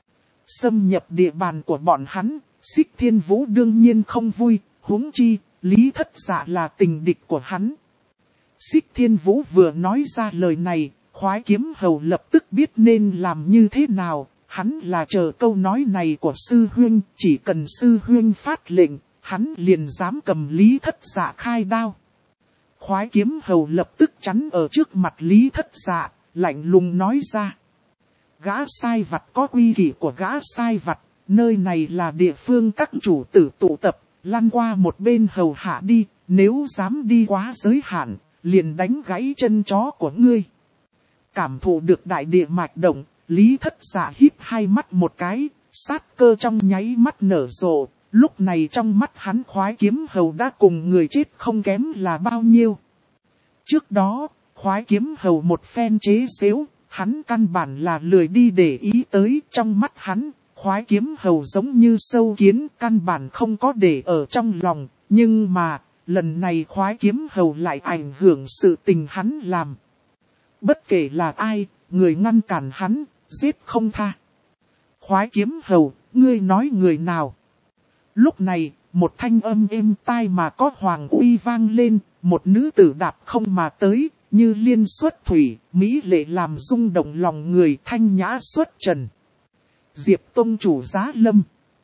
Xâm nhập địa bàn của bọn hắn, Xích Thiên Vũ đương nhiên không vui, huống chi, Lý Thất Dạ là tình địch của hắn. Xích Thiên Vũ vừa nói ra lời này, Khoái Kiếm Hầu lập tức biết nên làm như thế nào, hắn là chờ câu nói này của sư huynh, chỉ cần sư huynh phát lệnh, hắn liền dám cầm Lý Thất Dạ khai đao. Khoái Kiếm Hầu lập tức chắn ở trước mặt Lý Thất Dạ, lạnh lùng nói ra. Gã sai vặt có quy kỷ của gã sai vặt, nơi này là địa phương các chủ tử tụ tập, lăn qua một bên hầu hạ đi, nếu dám đi quá giới hạn, liền đánh gãy chân chó của ngươi. Cảm thụ được đại địa mạch động, Lý Thất Dạ híp hai mắt một cái, sát cơ trong nháy mắt nở rộ. Lúc này trong mắt hắn Khoái Kiếm Hầu đã cùng người chết không kém là bao nhiêu. Trước đó, Khoái Kiếm Hầu một phen chế xếu, hắn căn bản là lười đi để ý tới. Trong mắt hắn, Khoái Kiếm Hầu giống như sâu kiến, căn bản không có để ở trong lòng. Nhưng mà, lần này Khoái Kiếm Hầu lại ảnh hưởng sự tình hắn làm. Bất kể là ai, người ngăn cản hắn, giết không tha. Khoái Kiếm Hầu, ngươi nói người nào? Lúc này, một thanh âm êm tai mà có hoàng uy vang lên, một nữ tử đạp không mà tới, như liên xuất thủy, mỹ lệ làm rung động lòng người, thanh nhã xuất trần. Diệp Tông chủ Giá Lâm.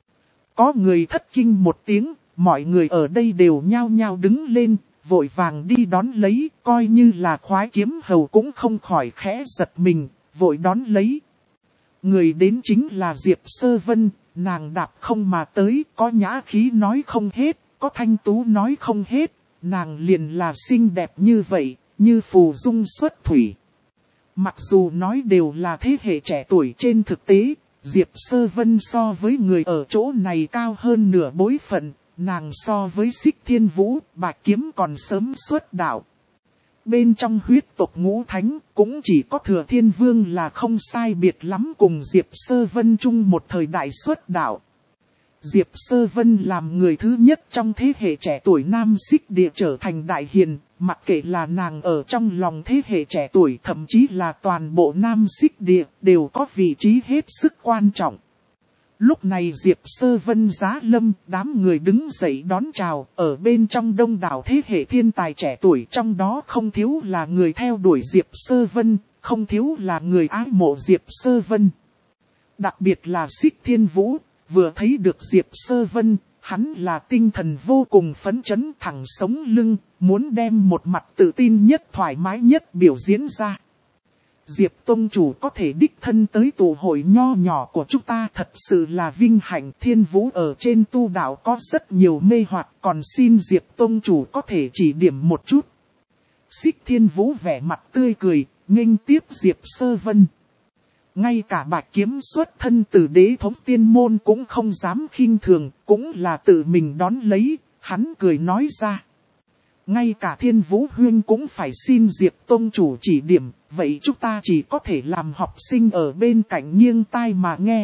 Có người thất kinh một tiếng, mọi người ở đây đều nhao nhao đứng lên, vội vàng đi đón lấy, coi như là Khoái Kiếm Hầu cũng không khỏi khẽ giật mình, vội đón lấy. Người đến chính là Diệp Sơ Vân. Nàng đạp không mà tới, có nhã khí nói không hết, có thanh tú nói không hết, nàng liền là xinh đẹp như vậy, như phù dung xuất thủy. Mặc dù nói đều là thế hệ trẻ tuổi, trên thực tế, Diệp Sơ Vân so với người ở chỗ này cao hơn nửa bối phận, nàng so với Xích Thiên Vũ, Bạch Kiếm còn sớm xuất đạo. Bên trong huyết tộc Ngũ Thánh, cũng chỉ có Thừa Thiên Vương là không sai biệt lắm cùng Diệp Sơ Vân chung một thời đại xuất đạo. Diệp Sơ Vân làm người thứ nhất trong thế hệ trẻ tuổi Nam Xích Địa trở thành đại hiền, mặc kệ là nàng ở trong lòng thế hệ trẻ tuổi thậm chí là toàn bộ Nam Xích Địa đều có vị trí hết sức quan trọng. Lúc này Diệp Sơ Vân Giá Lâm, đám người đứng dậy đón chào, ở bên trong đông đảo thế hệ thiên tài trẻ tuổi, trong đó không thiếu là người theo đuổi Diệp Sơ Vân, không thiếu là người ái mộ Diệp Sơ Vân. Đặc biệt là Xích Thiên Vũ, vừa thấy được Diệp Sơ Vân, hắn là tinh thần vô cùng phấn chấn, thẳng sống lưng, muốn đem một mặt tự tin nhất thoải mái nhất biểu diễn ra. Diệp Tông chủ có thể đích thân tới tụ hội nho nhỏ của chúng ta thật sự là vinh hạnh. Thiên Vũ ở trên tu đạo có rất nhiều mê hoặc, còn xin Diệp Tông chủ có thể chỉ điểm một chút. Xích Thiên Vũ vẻ mặt tươi cười, nghênh tiếp Diệp Sơ Vân. Ngay cả Bạch Kiếm xuất thân từ Đế thống tiên môn cũng không dám khinh thường, cũng là tự mình đón lấy, hắn cười nói ra. Ngay cả Thiên Vũ Huyên cũng phải xin Diệp Tông chủ chỉ điểm, vậy chúng ta chỉ có thể làm học sinh ở bên cạnh nghiêng tai mà nghe.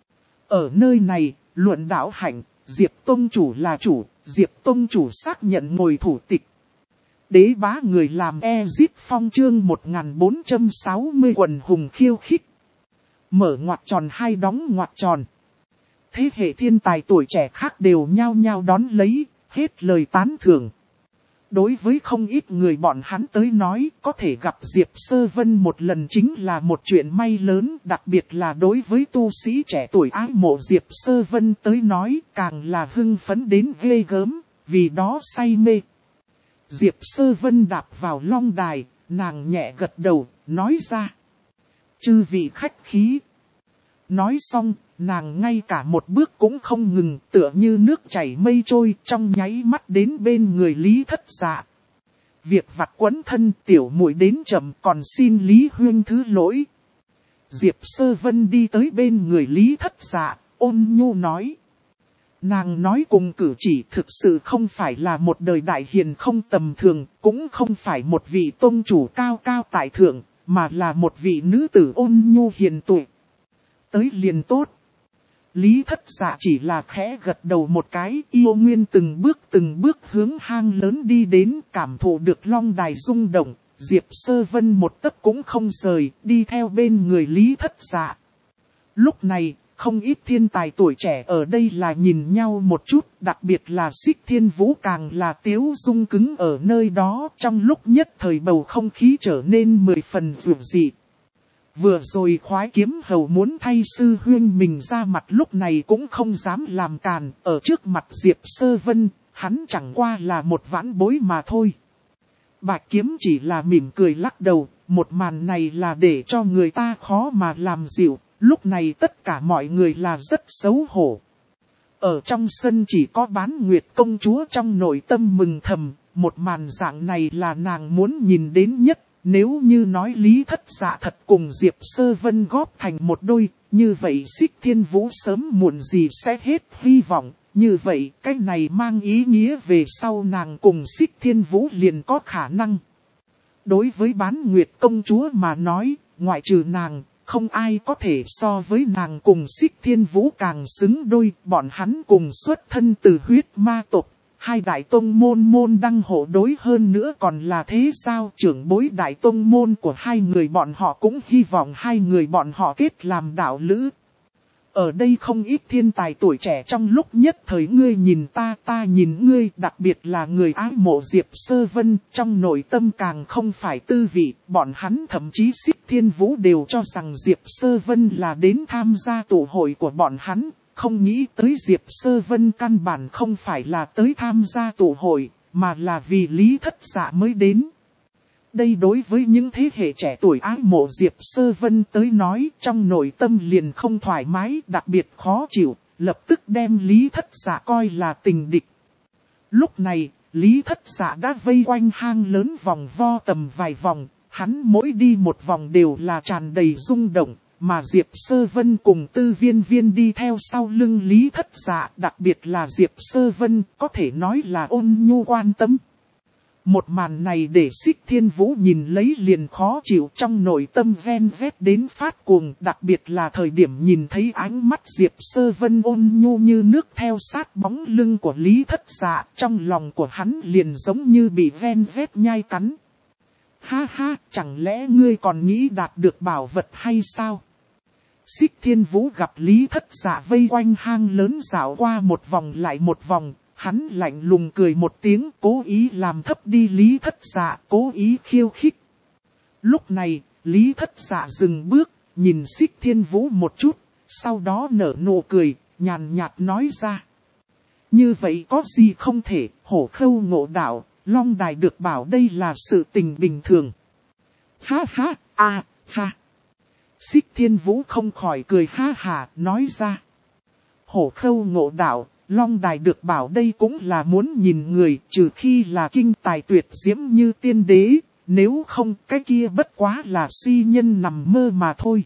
Ở nơi này, luận đạo hạnh, Diệp Tông chủ là chủ, Diệp Tông chủ xác nhận ngồi thủ tịch. Đế bá người làm Ezit Phong chương 1460 quần hùng khiêu khích. Mở ngoặc tròn hai đóng ngoặc tròn. Thế hệ thiên tài tuổi trẻ khác đều nhao nhao đón lấy, hết lời tán thưởng. Đối với không ít người bọn hắn tới nói, có thể gặp Diệp Sơ Vân một lần chính là một chuyện may lớn, đặc biệt là đối với tu sĩ trẻ tuổi ái mộ Diệp Sơ Vân tới nói, càng là hưng phấn đến ghê gớm, vì đó say mê. Diệp Sơ Vân đạp vào long đài, nàng nhẹ gật đầu, nói ra. Chư vị khách khí. Nói xong, nàng ngay cả một bước cũng không ngừng, tựa như nước chảy mây trôi, trong nháy mắt đến bên người Lý Thất Dạ. Việc vặt quấn thân, tiểu muội đến chậm, còn xin Lý huynh thứ lỗi. Diệp Sơ Vân đi tới bên người Lý Thất Dạ, ôn nhu nói. Nàng nói cùng cử chỉ thực sự không phải là một đời đại hiền không tầm thường, cũng không phải một vị tôn chủ cao cao tại thượng, mà là một vị nữ tử ôn nhu hiền tuệ. Tới liền tốt. Lý Thất Dạ chỉ là khẽ gật đầu một cái, yêu nguyên từng bước hướng hang lớn đi đến, cảm thụ được long đài rung động. Diệp Sơ Vân một tấc cũng không rời, đi theo bên người Lý Thất Dạ. Lúc này, không ít thiên tài tuổi trẻ ở đây là nhìn nhau một chút, đặc biệt là Xích Thiên Vũ càng là tiếu dung cứng ở nơi đó, trong lúc nhất thời bầu không khí trở nên 10 phần dường dị. Vừa rồi khoái kiếm hầu muốn thay sư huynh mình ra mặt, lúc này cũng không dám làm càn, ở trước mặt Diệp Sơ Vân, hắn chẳng qua là một vãn bối mà thôi. Bạch kiếm chỉ là mỉm cười lắc đầu, một màn này là để cho người ta khó mà làm dịu, lúc này tất cả mọi người là rất xấu hổ. Ở trong sân chỉ có Bán Nguyệt công chúa trong nội tâm mừng thầm, một màn dạng này là nàng muốn nhìn đến nhất. Nếu như nói Lý Thất Dạ thật cùng Diệp Sơ Vân góp thành một đôi, như vậy Xích Thiên Vũ sớm muộn gì sẽ hết hy vọng. Như vậy cái này mang ý nghĩa về sau nàng cùng Xích Thiên Vũ liền có khả năng. Đối với Bán Nguyệt công chúa mà nói, ngoại trừ nàng, không ai có thể so với nàng cùng Xích Thiên Vũ càng xứng đôi. Bọn hắn cùng xuất thân từ huyết ma tộc. Hai đại tông môn đăng hộ đối, hơn nữa còn là thế sao trưởng bối đại tông môn của hai người bọn họ cũng hy vọng hai người bọn họ kết làm đạo lữ. Ở đây không ít thiên tài tuổi trẻ trong lúc nhất thời ngươi nhìn ta nhìn ngươi, đặc biệt là người ái mộ Diệp Sơ Vân, trong nội tâm càng không phải tư vị, bọn hắn thậm chí Xích Thiên Vũ đều cho rằng Diệp Sơ Vân là đến tham gia tụ hội của bọn hắn. Không nghĩ tới Diệp Sơ Vân căn bản không phải là tới tham gia tụ hội, mà là vì Lý Thất Dạ mới đến. Đây đối với những thế hệ trẻ tuổi ái mộ Diệp Sơ Vân tới nói, trong nội tâm liền không thoải mái, đặc biệt khó chịu, lập tức đem Lý Thất Dạ coi là tình địch. Lúc này, Lý Thất Dạ đã vây quanh hang lớn vòng vo tầm vài vòng, hắn mỗi đi một vòng đều là tràn đầy rung động. Mà Diệp Sơ Vân cùng Tư Viên Viên đi theo sau lưng Lý Thất Dạ, đặc biệt là Diệp Sơ Vân, có thể nói là ôn nhu quan tâm. Một màn này để Xích Thiên Vũ nhìn lấy liền khó chịu, trong nội tâm ven vét đến phát cuồng, đặc biệt là thời điểm nhìn thấy ánh mắt Diệp Sơ Vân ôn nhu như nước theo sát bóng lưng của Lý Thất Dạ, trong lòng của hắn liền giống như bị ven vét nhai cắn. Ha ha, chẳng lẽ ngươi còn nghĩ đạt được bảo vật hay sao? Xích Thiên Vũ gặp Lý Thất Dạ vây quanh hang lớn dạo qua một vòng lại một vòng, hắn lạnh lùng cười một tiếng, cố ý làm thấp đi Lý Thất Dạ, cố ý khiêu khích. Lúc này, Lý Thất Dạ dừng bước, nhìn Xích Thiên Vũ một chút, sau đó nở nụ cười, nhàn nhạt nói ra. Như vậy có gì không thể, hổ khâu ngộ đạo, long đài được bảo đây là sự tình bình thường. Ha ha, ha. Xích Thiên Vũ không khỏi cười ha hà, nói ra. Hổ khâu ngộ đạo, long đài được bảo đây cũng là muốn nhìn người, trừ khi là kinh tài tuyệt diễm như tiên đế, nếu không cái kia bất quá là si nhân nằm mơ mà thôi.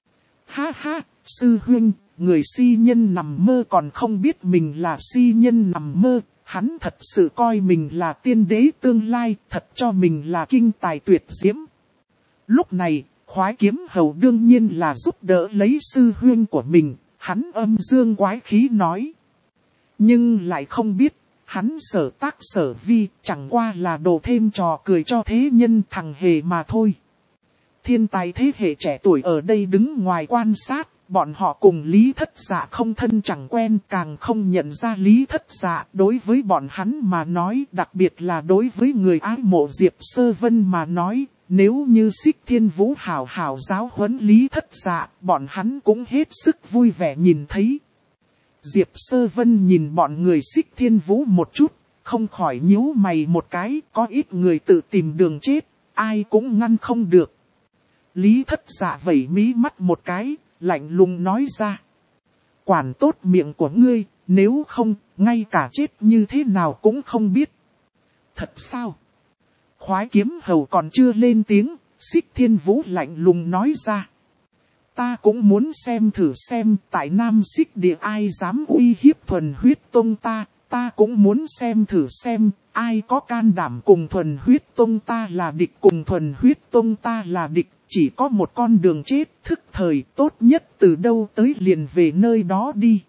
Ha ha, sư huynh, người si nhân nằm mơ còn không biết mình là si nhân nằm mơ, hắn thật sự coi mình là tiên đế tương lai, thật cho mình là kinh tài tuyệt diễm. Lúc này, khoái kiếm hầu đương nhiên là giúp đỡ lấy sư huynh của mình, hắn âm dương quái khí nói. Nhưng lại không biết, hắn sở tác sở vi chẳng qua là đồ thêm trò cười cho thế nhân thằng hề mà thôi. Thiên tài thế hệ trẻ tuổi ở đây đứng ngoài quan sát, bọn họ cùng Lý Thất Dạ không thân chẳng quen, càng không nhận ra Lý Thất Dạ. Đối với bọn hắn mà nói, đặc biệt là đối với người ái mộ Diệp Sơ Vân mà nói, nếu như Xích Thiên Vũ hảo hảo giáo huấn Lý Thất Dạ, bọn hắn cũng hết sức vui vẻ nhìn thấy. Diệp Sơ Vân nhìn bọn người Xích Thiên Vũ một chút, không khỏi nhíu mày một cái, có ít người tự tìm đường chết, ai cũng ngăn không được. Lý Thất Dạ vẩy mí mắt một cái, lạnh lùng nói ra. Quản tốt miệng của ngươi, nếu không, ngay cả chết như thế nào cũng không biết. Thật sao? Khoái Kiếm Hầu còn chưa lên tiếng, Xích Thiên Vũ lạnh lùng nói ra. Ta cũng muốn xem thử xem tại Nam Xích Địa ai dám uy hiếp Thuần Huyết Tông ta cũng muốn xem thử xem ai có can đảm cùng Thuần Huyết Tông ta là địch, cùng Thuần Huyết Tông ta là địch. Chỉ có một con đường chết, thức thời, tốt nhất từ đâu tới liền về nơi đó đi.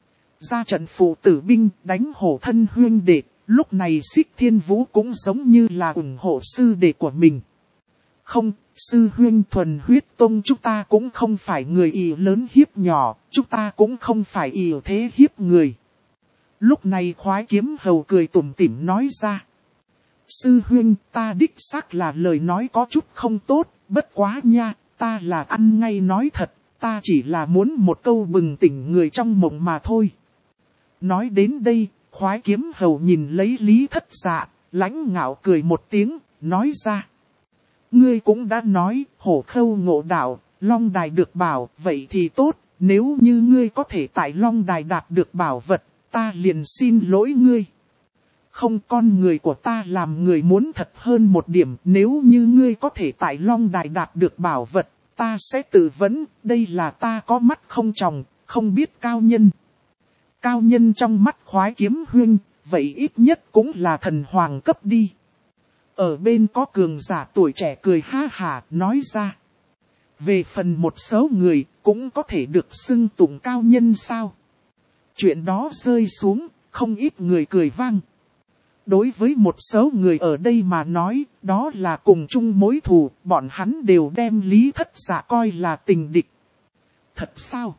Ra trận phụ tử binh, đánh hổ thân huyên đệ, lúc này Xích Thiên Vũ cũng giống như là ủng hộ sư đệ của mình. Không, sư huyên, Thuần Huyết Tông chúng ta cũng không phải người ỷ lớn hiếp nhỏ, chúng ta cũng không phải ỷ thế hiếp người. Lúc này Khoái Kiếm Hầu cười tủm tỉm nói ra. Sư huyên, ta đích xác là lời nói có chút không tốt. Bất quá nha, ta là ăn ngay nói thật, ta chỉ là muốn một câu bừng tỉnh người trong mộng mà thôi. Nói đến đây, Khoái Kiếm Hầu nhìn lấy Lý Thất Dạ, lãnh ngạo cười một tiếng, nói ra. Ngươi cũng đã nói, hổ khâu ngộ đạo, Long Đài được bảo, vậy thì tốt, nếu như ngươi có thể tại Long Đài đạt được bảo vật, ta liền xin lỗi ngươi. Không, con người của ta làm người muốn thật hơn một điểm, nếu như ngươi có thể tại Long Đài đạt được bảo vật, ta sẽ tự vấn, đây là ta có mắt không tròng, không biết cao nhân. Cao nhân trong mắt Khoái Kiếm huynh, vậy ít nhất cũng là thần hoàng cấp đi. Ở bên có cường giả tuổi trẻ cười ha hả, nói ra. Về phần một số người, cũng có thể được xưng tụng cao nhân sao? Chuyện đó rơi xuống, không ít người cười vang. Đối với một số người ở đây mà nói, đó là cùng chung mối thù, bọn hắn đều đem Lý Thất Dạ coi là tình địch. Thật sao?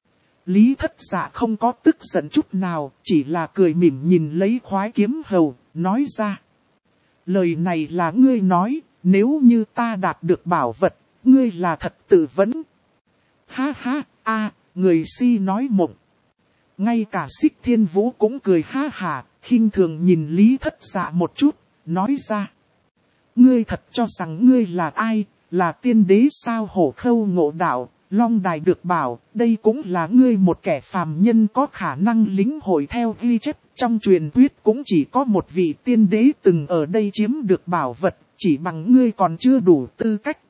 Lý Thất Dạ không có tức giận chút nào, chỉ là cười mỉm nhìn lấy Khoái Kiếm Hầu, nói ra. Lời này là ngươi nói, nếu như ta đạt được bảo vật, ngươi là thật tự vấn. Ha ha, người si nói mộng. Ngay cả Xích Thiên Vũ cũng cười ha hả, khinh thường nhìn Lý Thất Dạ một chút, nói ra. Ngươi thật cho rằng ngươi là ai, là tiên đế sao? Hổ khâu ngộ đạo, Long Đài được bảo, đây cũng là ngươi một kẻ phàm nhân có khả năng lĩnh hội. Theo ghi chép, trong truyền thuyết cũng chỉ có một vị tiên đế từng ở đây chiếm được bảo vật, chỉ bằng ngươi còn chưa đủ tư cách.